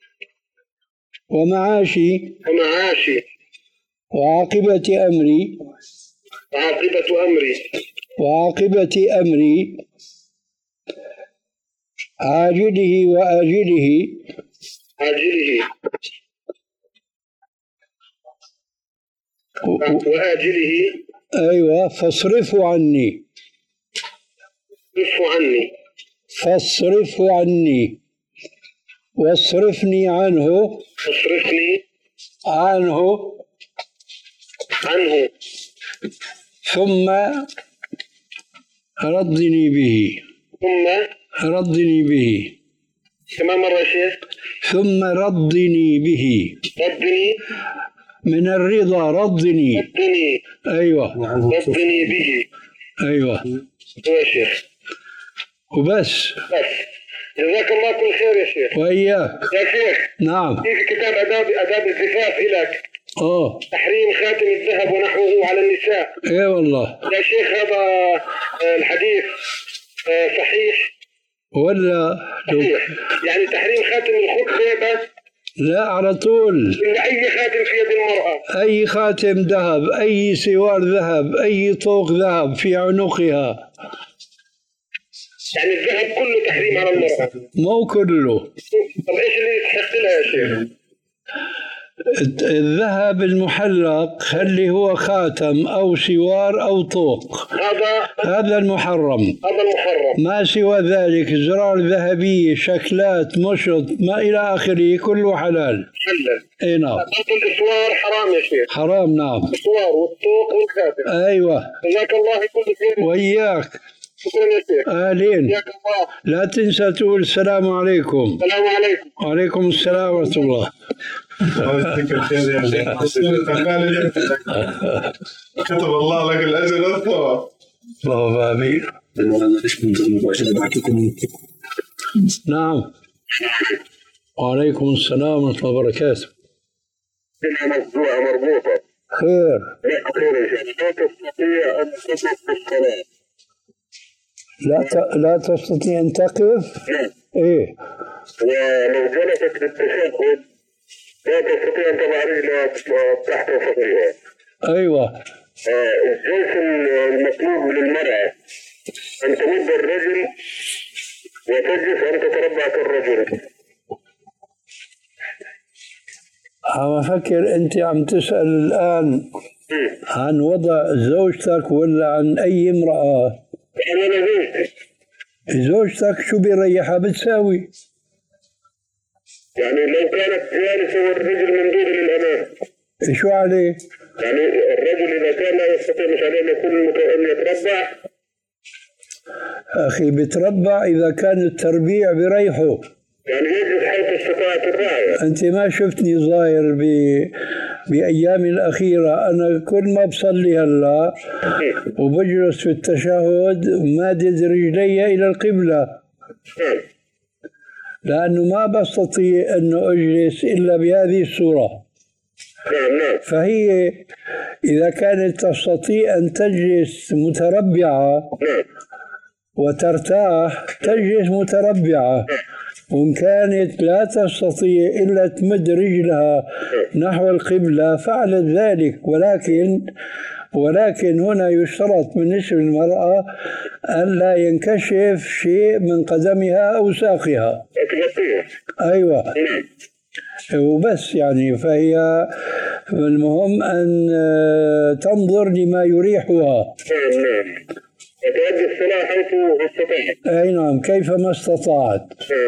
ومعاشي ومعاشي وعاقبة أمري وعاقبة أمري وعاقبة أمري عاجله وآجله عاجله وآجله أيوة فاصرفه عني اصرفه عني فاصرفه عني واصرفني عنه اصرفني عنه عنه ثم ردني به ثم ردني به كمان مرة شيخ ثم ردني به ردني من الرضا ردني ردني أيوة ردني به أيوة يا شيخ وبس بس جزاك الله كل خير يا شيخ وإياك يا شيخ نعم في كتاب آداب آداب الزفاف إلك آه تحريم خاتم الذهب ونحوه على النساء إيه والله يا شيخ هذا الحديث صحيح ولا صحيح يعني تحريم خاتم الخطبة بس لا على طول ولا أي خاتم في يد المرأة أي خاتم ذهب أي سوار ذهب أي طوق ذهب في عنقها يعني الذهب كله تحريم على المرأة مو كله. طب إيش اللي يستحق لها يا شيخ؟ الذهب المحلق اللي هو خاتم أو سوار أو طوق هذا هذا المحرم هذا المحرم ما سوى ذلك زرار ذهبية شكلات مشط ما إلى آخره كله حلال حلال اي نعم الإسوار حرام يا شيخ حرام نعم الإسوار والطوق والخاتم أيوة جزاك الله كل خير وإياك شكرا يا شيخ أهلين حياك الله لا تنسى تقول السلام عليكم. السلام عليكم. وعليكم السلام ورحمة الله. كتب الله لك الأجر والثواب. اللهم آمين. نعم. وعليكم السلام ورحمة الله وبركاته. موضوع مربوطة. خير. لا تستطيع أن تقف في الصلاة. لا ت... لا تستطيع أن تقف؟ نعم. إيه. ولو جلست بالتشهد لا تستطيع أن تضع رجلها تحت صدرها. أيوة. الجلس المطلوب من المرأة أن تمد الرجل وتجلس أن تتربع كالرجل. عم أفكر أنت عم تسأل الآن عن وضع زوجتك ولا عن أي امرأة؟ أنا زوجتي. زوجتك شو بيريحها بتساوي؟ يعني لو كانت جالسة والرجل ممدود للأمام. شو عليه؟ يعني الرجل إذا كان لا يستطيع مش عليه أن يكون أن يتربع. أخي بتربع إذا كان التربيع بريحه. يعني يجلس حيث استطاعت الراية. أنت ما شفتني ظاهر ب... بأيامي الأخيرة أنا كل ما بصلي هلا وبجلس في التشهد مادد رجلي إلى القبلة لأنه ما بستطيع أنه أجلس إلا بهذه الصورة. فهي إذا كانت تستطيع أن تجلس متربعة وترتاح تجلس متربعة، وإن كانت لا تستطيع إلا تمد رجلها نحو القبلة فعلت ذلك. ولكن ولكن هنا يشترط بالنسبة للمرأة أن لا ينكشف شيء من قدمها أو ساقها. أيوة وبس يعني. فهي المهم أن تنظر لما يريحها. وتؤدي الصلاة حيث استطاعت. أي نعم كيفما استطاعت.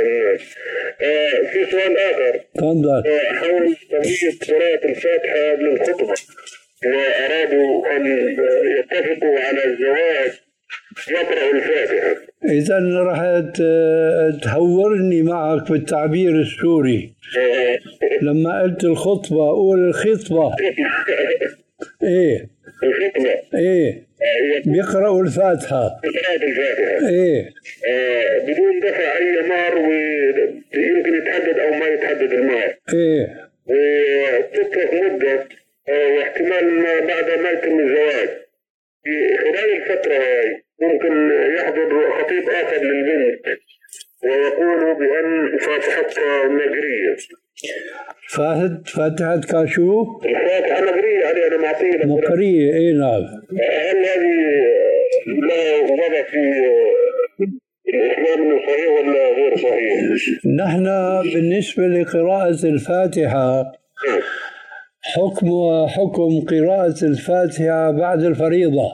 في سؤال آخر. تفضل. حول قضية قراءة الفاتحة للخطبة وأرادوا أن يتفقوا على الزواج يقرأ الفاتحة. إذا راح تهورني معك بالتعبير السوري. لما قلت الخطبة أقول الخطبة. إيه الخطبة. إيه بيقرأوا الفاتحة. قراءة الفاتحة. إيه. آه بدون دفع أي مهر، ويمكن يتحدد أو ما يتحدد المهر. إيه. وتترك مدة آه واحتمال ما بعد ما يتم الزواج. في خلال الفترة هاي ممكن يحضر خطيب آخر للبنت ويقول بأن فاتحتها مجرية. فاتحة كاشو؟ الفاتحة مجرية عليها، أنا معطيه مقرية. إيه نعم. هل هذه لا وضع في الإسلام إنه صحيح ولا غير صحيح؟ نحن بالنسبة لقراءة الفاتحة حكمها حكم قراءة الفاتحة بعد الفريضة،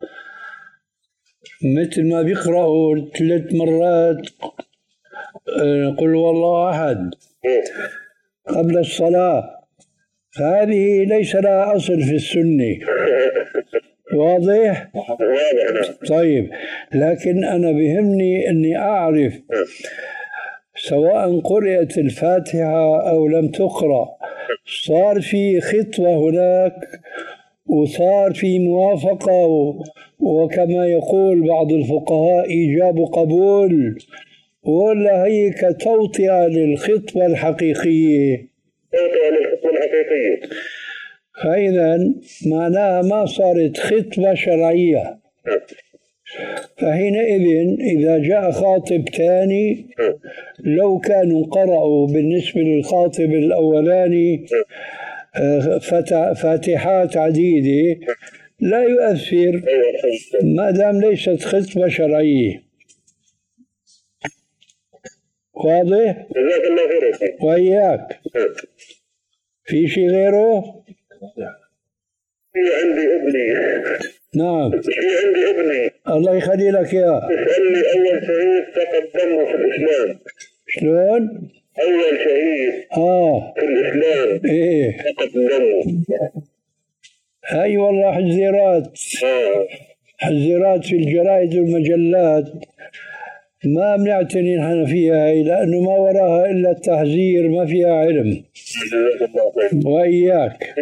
مثل ما بيقرأوا ثلاث مرات قل هو الله أحد قبل الصلاة، فهذه ليس لها أصل في السنة. واضح؟ طيب، لكن أنا بهمني أني أعرف سواء قرأت الفاتحة أو لم تقرأ، صار في خطوة هناك وصار في موافقة، وكما يقول بعض الفقهاء إيجاب قبول، ولا هي كتوطئة للخطبة الحقيقية؟ توطئة للخطبة الحقيقية. فإذا معناها ما صارت خطبة شرعية. فحينئذ إذا جاء خاطب ثاني لو كانوا قرأوا بالنسبة للخاطب الأولاني فاتحات عديدة لا يؤثر ما دام ليست خطبة شرعية. واضح؟ جزاك الله خير. وإياك. في شيء غيره؟ في عندي ابني. نعم. في عندي ابني. الله يخلي لك إياه. اسألني أول شهيد سقط دمه في الإسلام. شلون؟ أول شهيد آه في الإسلام إيه سقط دمه. هاي والله حزيرات. آه. حزيرات في الجرائد والمجلات ما بنعتني نحن فيها هي، لأنه ما وراها إلا التحذير، ما فيها علم. وإياك.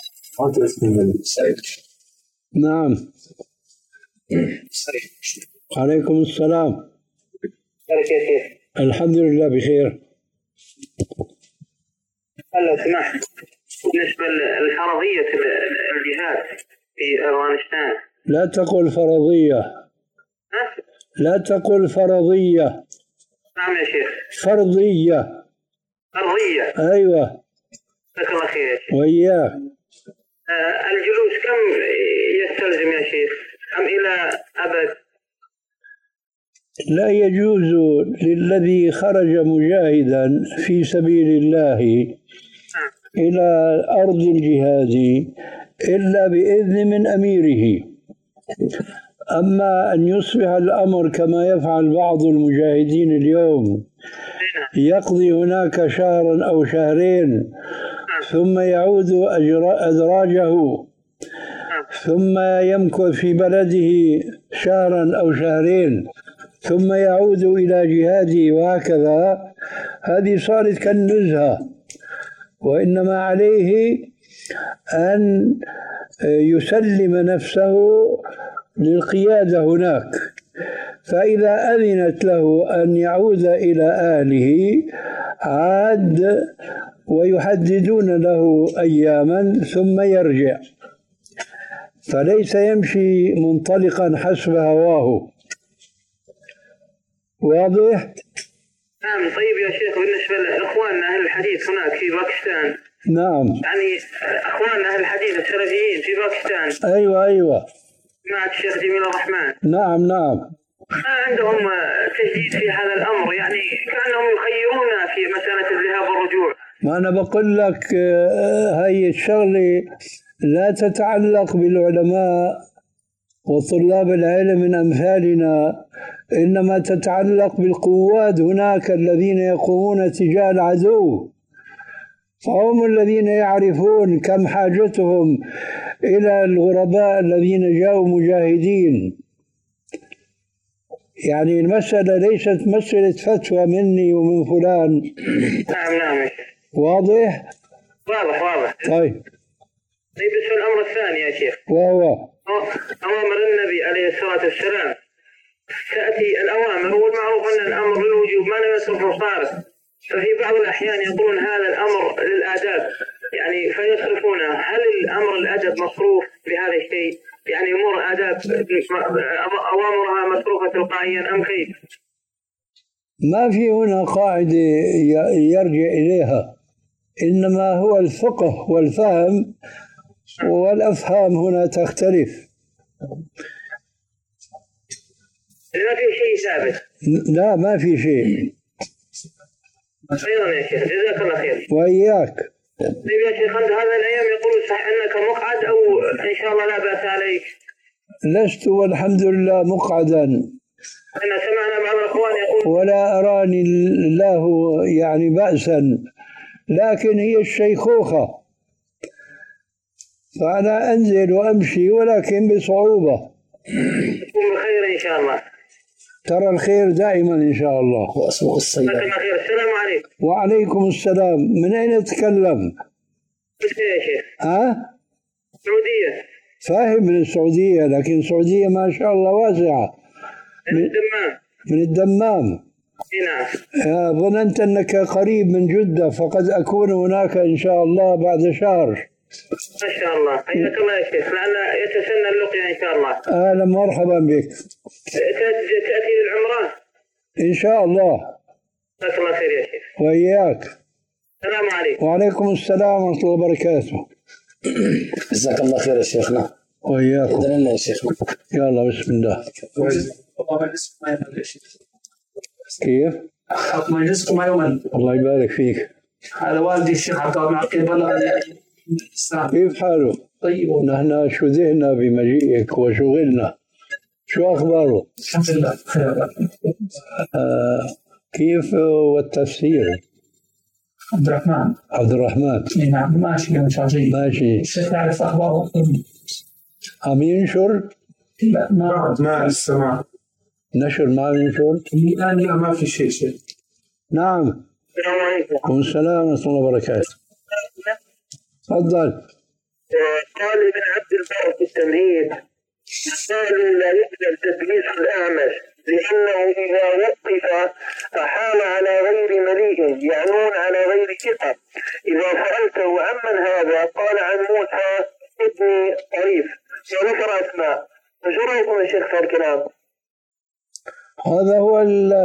نعم. عليكم السلام. الحمد لله بخير. لو سمحت، بالنسبة لفرضية الجهاد في أفغانستان. لا تقل فرضية. لا تقل فرضية. نعم يا شيخ. فرضية. فرضية. أيوة. جزاك الله خير يا شيخ. وإياك. آه الجلوس كم يستلزم يا شيخ؟ أم إلى أبد؟ لا يجوز للذي خرج مجاهدا في سبيل الله إلى أرض الجهاد إلا بإذن من أميره. أما أن يصبح الأمر كما يفعل بعض المجاهدين اليوم، يقضي هناك شهرا أو شهرين ثم يعود أدراجه ثم يمكث في بلده شهرا أو شهرين ثم يعود إلى جهاده وهكذا، هذه صارت كالنزهة. وإنما عليه أن يسلم نفسه للقيادة هناك، فإذا أذنت له أن يعود إلى أهله عاد ويحددون له أياما ثم يرجع، فليس يمشي منطلقا حسب هواه. واضح؟ نعم. طيب يا شيخ، بالنسبة لإخواننا أهل الحديث هناك في باكستان. نعم. يعني أخواننا أهل الحديث السلفيين في باكستان. أيوة أيوة. مع الشيخ جميل الرحمن. نعم نعم. ما عندهم تجديد في هذا الأمر، يعني كأنهم يخيرون في مسألة الذهاب والرجوع. ما أنا بقول لك هاي الشغلة لا تتعلق بالعلماء وطلاب العلم من أمثالنا، إنما تتعلق بالقوات هناك الذين يقومون تجاه العدو، فهم الذين يعرفون كم حاجتهم إلى الغرباء الذين جاءوا مجاهدين. يعني المسألة ليست مسألة فتوى مني ومن فلان. نعم نعم. واضح؟ واضح واضح. طيب. طيب، بس الأمر الثاني يا شيخ، وهو أوامر النبي عليه الصلاة والسلام تأتي الأوامر، والمعروف أن الأمر للوجوب ما لم يصرف صارف، ففي بعض الأحيان يقولون هذا الأمر للآداب يعني فيصرفونه. هل الأمر الأدب مصروف بهذا الشيء؟ يعني أمور آداب أوامرها مصروفة تلقائيا أم كيف؟ ما في هنا قاعدة يرجع إليها، إنما هو الفقه والفهم، والأفهام هنا تختلف. ما في شيء ثابت؟ لا ما في شيء. خيرا يا شيخ، جزاك الله خير. وإياك. طيب يا شيخ، أنت هذا الأيام يقول صح أنك مقعد أو إن شاء الله لا بأس عليك؟ لست والحمد لله مقعدا. أنا سمعنا بعض الأخوان يقول ولا أراني الله يعني بأسا، لكن هي الشيخوخة، فأنا أنزل وأمشي ولكن بصعوبة. تكون بخير إن شاء الله. ترى الخير دائما إن شاء الله. وأسوق الصيام. السلام عليكم. وعليكم السلام. من أين تتكلم؟ من يا شيخ؟ ها؟ السعودية. فاهم من السعودية، لكن السعودية ما شاء الله واسعة. من الدمام. من الدمام. نعم. ظننت أنك قريب من جدة، فقد أكون هناك إن شاء الله بعد شهر. ما شاء الله. حياك الله يا شيخ، لأن يتسنى اللقيا إن شاء الله. أهلا مرحبا بك. تأتي للعمرة؟ إن شاء الله. جزاك الله خير يا شيخ. وإياك. السلام عليكم. وعليكم السلام ورحمة الله وبركاته. جزاك الله خير يا شيخنا. وإياكم. إذن الله يا شيخنا. يلا بسم الله. كيف؟ حكم الرزق ما يمل. الله يبارك فيك. هذا والدي الشيخ عبد الله معقل بلغ كيف حاله؟ طيب. نحن شذهنا بمجيئك وشغلنا. شو أخباره؟ الحمد لله بخير. آه كيف والتفسير؟ عبد الرحمن. عبد الرحمن. نعم ماشي ان شاء الله. ماشي. الشيخ يعرف اخباره. عم ينشر؟ لا ما ما السماع. نشر ما ينشر؟ الان لا ما في شيء شيء. نعم. السلام عليكم. وعليكم السلام ورحمة الله وبركاته. تفضل. قال ابن عبد البر في التمهيد: قالوا لا يقبل تدليس الأعمش لأنه إذا وقف أحال على غير مليء، يعنون على غير ثقة. إذا سألته عمن هذا قال عن موسى ابن طريف وذكر أسماء. فشو رأيكم يا شيخ في الكلام؟ هذا هو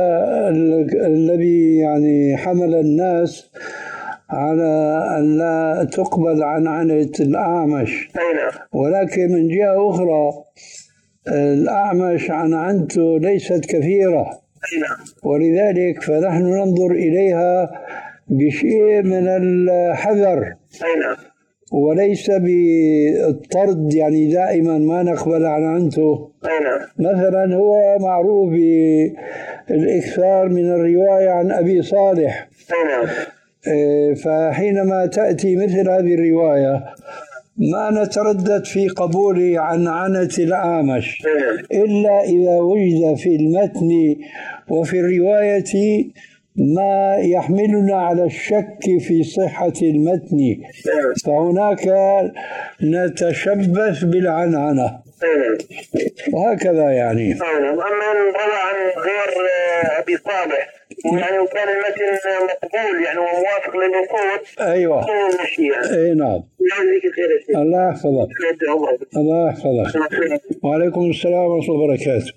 الذي يعني حمل الناس على أن لا تقبل عن عنة الأعمش. ولكن من جهة أخرى الأعمش عن عنته ليست كثيرة، ولذلك فنحن ننظر إليها بشيء من الحذر وليس بالطرد، يعني دائما ما نقبل عن عنته. مثلا هو معروف بالإكثار من الرواية عن أبي صالح، فحينما تأتي مثل هذه الرواية ما نتردد في قبوله عن عنة الأعمش إلا إذا وجد في المتن وفي الرواية ما يحملنا على الشك في صحة المتن، فهناك نتشبث بالعنعنة وهكذا. يعني أما من روى عن غير أبي صالح يعني وكان المتن مقبول يعني وموافق للوقوع. أيوة. أي نعم. الله يحفظك. الله يحفظك. وعليكم السلام ورحمة الله وبركاته.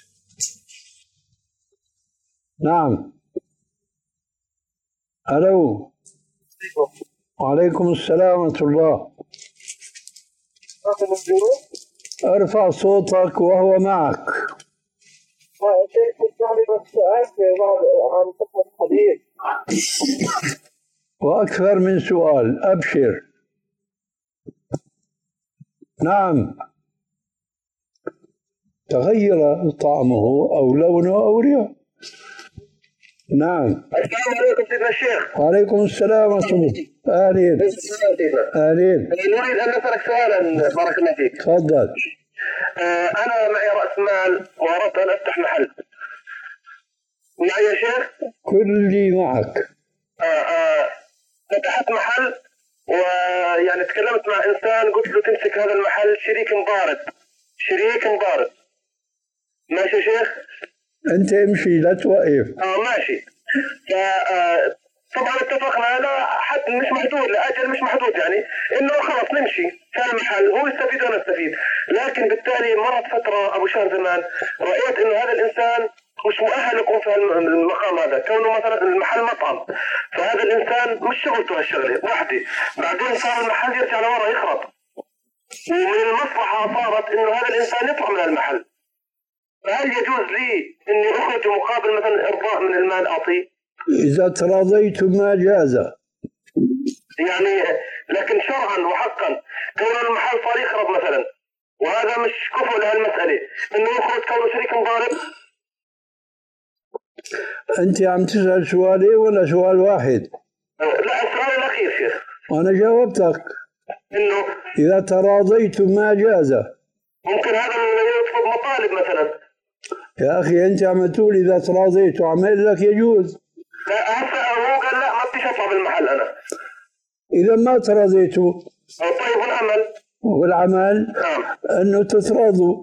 نعم. ألو. وعليكم السلام ورحمة الله. ارفع صوتك وهو معك. وأكثر من سؤال، أبشر. نعم. تغير طعمه أو لونه أو ريحه. نعم. السلام عليكم سيدنا الشيخ. وعليكم السلام ورحمة الله. أهلين. أهلين. نريد أن نسألك سؤالا بارك الله فيك. تفضل. آه أنا معي رأس مال وأردت أن أفتح محل. معي يا شيخ؟ كلي معك. آه آه فتحت محل ويعني تكلمت مع إنسان قلت له تمسك هذا المحل شريك مضارب شريك مضارب. ماشي يا شيخ؟ أنت امشي لا توقف. اه ماشي. ف طبعا اتفقنا لا حد مش محدود لاجل مش محدود يعني انه خلص نمشي كان المحل هو يستفيد وانا استفيد، لكن بالتالي مرت فتره ابو شهر زمان رايت انه هذا الانسان مش مؤهل يكون في المقام هذا، كونه مثلا المحل مطعم، فهذا الانسان مش شغلته هالشغله وحده، بعدين صار المحل يرجع لورا يخرب، ومن المصلحه صارت انه هذا الانسان يطلع من المحل. فهل يجوز لي اني اخرج مقابل مثلا ارضاء من المال اعطيه؟ إذا تراضيت ما جاز. يعني لكن شرعا وحقا كون المحل صار يخرب مثلا وهذا مش كفو لهالمسألة انه يخرج كونه شريك مضارب. أنت عم تسأل سؤالين ولا سؤال واحد؟ لا السؤال الأخير شيخ. وأنا جاوبتك إنه إذا تراضيت ما جاز. ممكن هذا يطلب مطالب مثلا. يا أخي أنت عم تقول إذا تراضيت وعمل لك يجوز. لا هسه هو قال لا ما بديش أطلع بالمحل أنا. إذا ما تراضيتوا. طيب والعمل؟ والعمل نعم. أنه تتراضوا،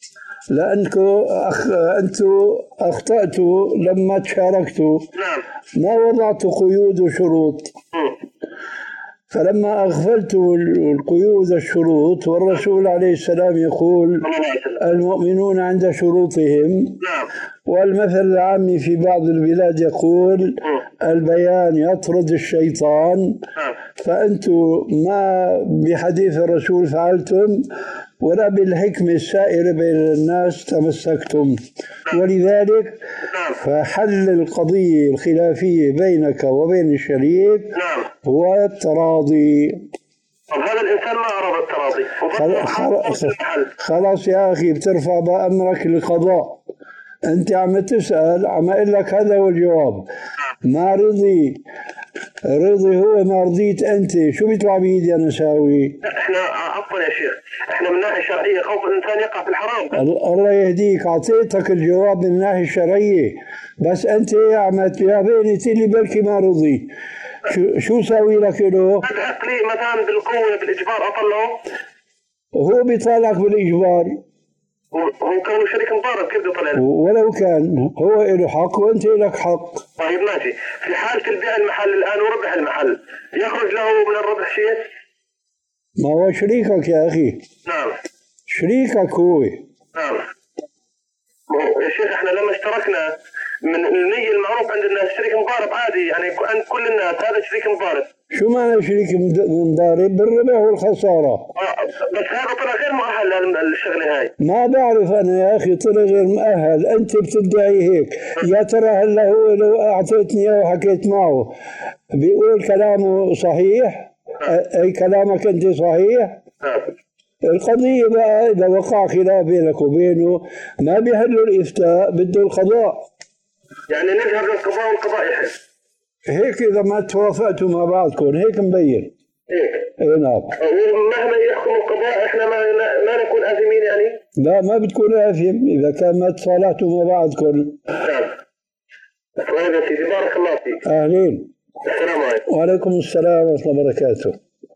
لأنكم أخ... أنتم أخطأتوا لما تشاركتوا. نعم. ما وضعتوا قيود وشروط. م. فلما أغفلتوا القيود والشروط، والرسول عليه السلام يقول المؤمنون عند شروطهم. نعم. والمثل العامي في بعض البلاد يقول البيان يطرد الشيطان. فأنتم ما بحديث الرسول فعلتم ولا بالحكمة السائرة بين الناس تمسكتم، ولذلك فحل القضية الخلافية بينك وبين الشريك هو التراضي. طب هذا الإنسان ما أراد التراضي. خلاص, خلاص يا أخي بترفع بأمرك للقضاء. أنت عم تسأل عم أقول لك هذا هو الجواب. ما رضي رضي هو ما رضيت أنت، شو بيطلع بإيدي أنا أساوي؟ إحنا عفوا يا شيخ، إحنا من ناحية شرعية خوف الإنسان يقع في الحرام. الله يهديك، أعطيتك الجواب من الناحية الشرعية، بس أنت عم تجاوبني تقولي بركي ما رضي. شو شو ساوي لك له؟ تحق لي مثلا بالقوة بالإجبار أطلعه؟ هو بيطلعك بالإجبار. هو كان شريك مضارب كيف بده يطلع؟ ولو كان هو له حق وأنت لك حق. طيب ماشي، في حالة البيع المحل الآن وربح المحل يخرج له من الربح شيء؟ ما هو شريكك يا أخي. نعم. شريكك هو. نعم. يا شيخ احنا لما اشتركنا من النية المعروف عند الناس شريك مضارب عادي يعني عند كل الناس هذا شريك مضارب. شو معنى شريك مضارب؟ بالربح والخسارة. آه بس هذا طلع غير مؤهل للشغلة هاي. ما بعرف أنا يا أخي طلع غير مؤهل، أنت بتدعي هيك. يا ترى هلا هو لو أعطيتني إياه وحكيت معه بيقول كلامه صحيح؟ أي كلامك أنت صحيح؟ القضية بقى إذا وقع خلاف بينك وبينه ما بيحلوا الإفتاء، بده القضاء. يعني نذهب للقضاء والقضاء يحل. هيك إذا ما توافقتوا مع بعضكم هيك مبين. هيك. إيه نعم. ومهما يحكم القضاء إحنا ما ما نكون آثمين يعني؟ لا ما بتكون آثم إذا كان ما تصالحتوا مع بعضكم. نعم. طيب يا سيدي بارك الله فيك. أهلين. السلام عليكم. وعليكم السلام ورحمة الله وبركاته.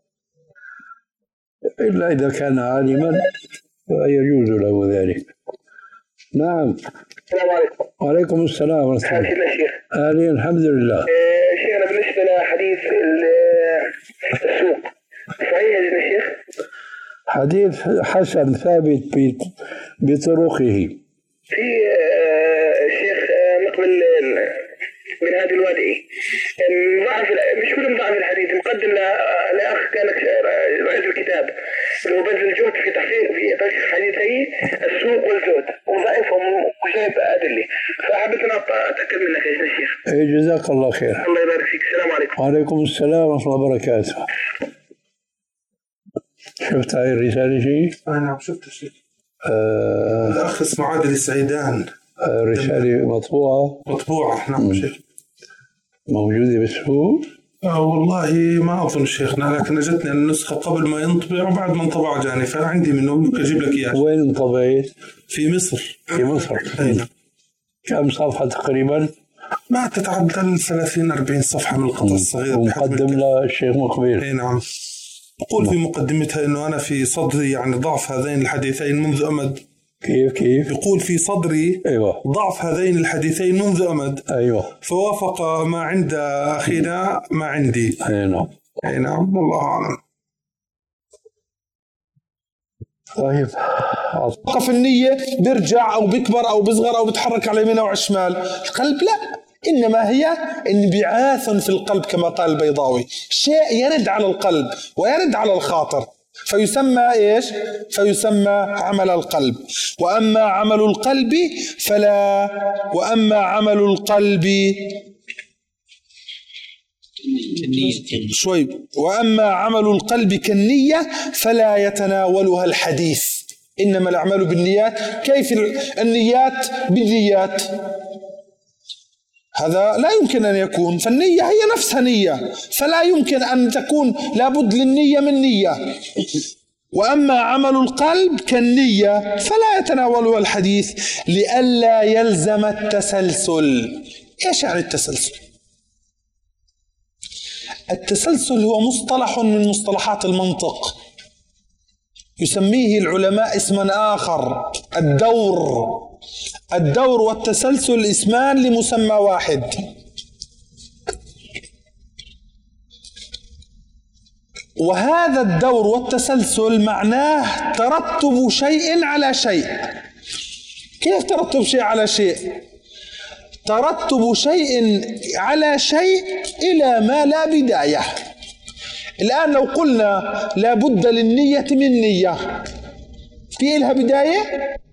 إلا إذا كان عالما فيجوز له ذلك. نعم. السلام عليكم. وعليكم السلام ورحمة الله. حياك شيخ. أهلين الحمد لله. آه شيخنا بالنسبة لحديث السوق صحيح يا شيخ؟ حديث حسن ثابت بطرقه. في آه شيخ آه مقبل من هذا الوادي ضعف مش كلهم ضعف الحديث مقدم لاخ كان رئيس الكتاب اللي هو بذل الجهد في تحقيق في تحقيق حديثي السوق والزهد وضعفهم وجايب ادله فحبيت ان اتاكد منك يا شيخ. اي جزاك الله خير. الله يبارك فيك. السلام عليكم. وعليكم السلام ورحمه الله وبركاته. شفت هاي الرساله شيء؟ نعم شفت شيء. آه الاخ اسمه عادل السعيدان. آه رساله مطبوعه. مطبوعه نعم شيخ. موجودة بالسوق؟ آه والله ما أظن شيخنا، لكن أجتني النسخة قبل ما ينطبع وبعد ما انطبع جاني فعندي منه ممكن أجيب لك إياه. وين انطبعت؟ في مصر. في مصر. أيوة. كم صفحة تقريبا؟ ما تتعدى ثلاثين أربعين صفحة من القطع الصغير. ومقدم للشيخ مقبل. أي نعم. يقول في مقدمتها أنه أنا في صدري يعني ضعف هذين الحديثين منذ أمد. كيف كيف؟ يقول في صدري أيوة. ضعف هذين الحديثين منذ أمد. أيوة. فوافق ما عند أخينا ما عندي. أي نعم. أي نعم والله أعلم. طيب وقف النية بيرجع أو بيكبر أو بيصغر أو بيتحرك على يمين أو على الشمال. القلب لا، إنما هي انبعاث في القلب كما قال البيضاوي، شيء يرد على القلب ويرد على الخاطر فيسمى إيش؟ فيسمى عمل القلب. وأما عمل القلب فلا وأما عمل القلب شوي وأما عمل القلب كالنية فلا يتناولها الحديث، إنما الأعمال بالنيات. كيف النيات بالنيات؟ هذا لا يمكن أن يكون، فالنية هي نفسها نية، فلا يمكن أن تكون لابد للنية من نية. وأما عمل القلب كالنية فلا يتناولها الحديث لئلا يلزم التسلسل. إيش يعني التسلسل؟ التسلسل هو مصطلح من مصطلحات المنطق، يسميه العلماء اسما آخر، الدور. الدور والتسلسل اسمان لمسمى واحد. وهذا الدور والتسلسل معناه ترتب شيء على شيء. كيف ترتب شيء على شيء؟ ترتب شيء على شيء إلى ما لا بداية. الآن لو قلنا لا بد للنية من نية، في لها بداية؟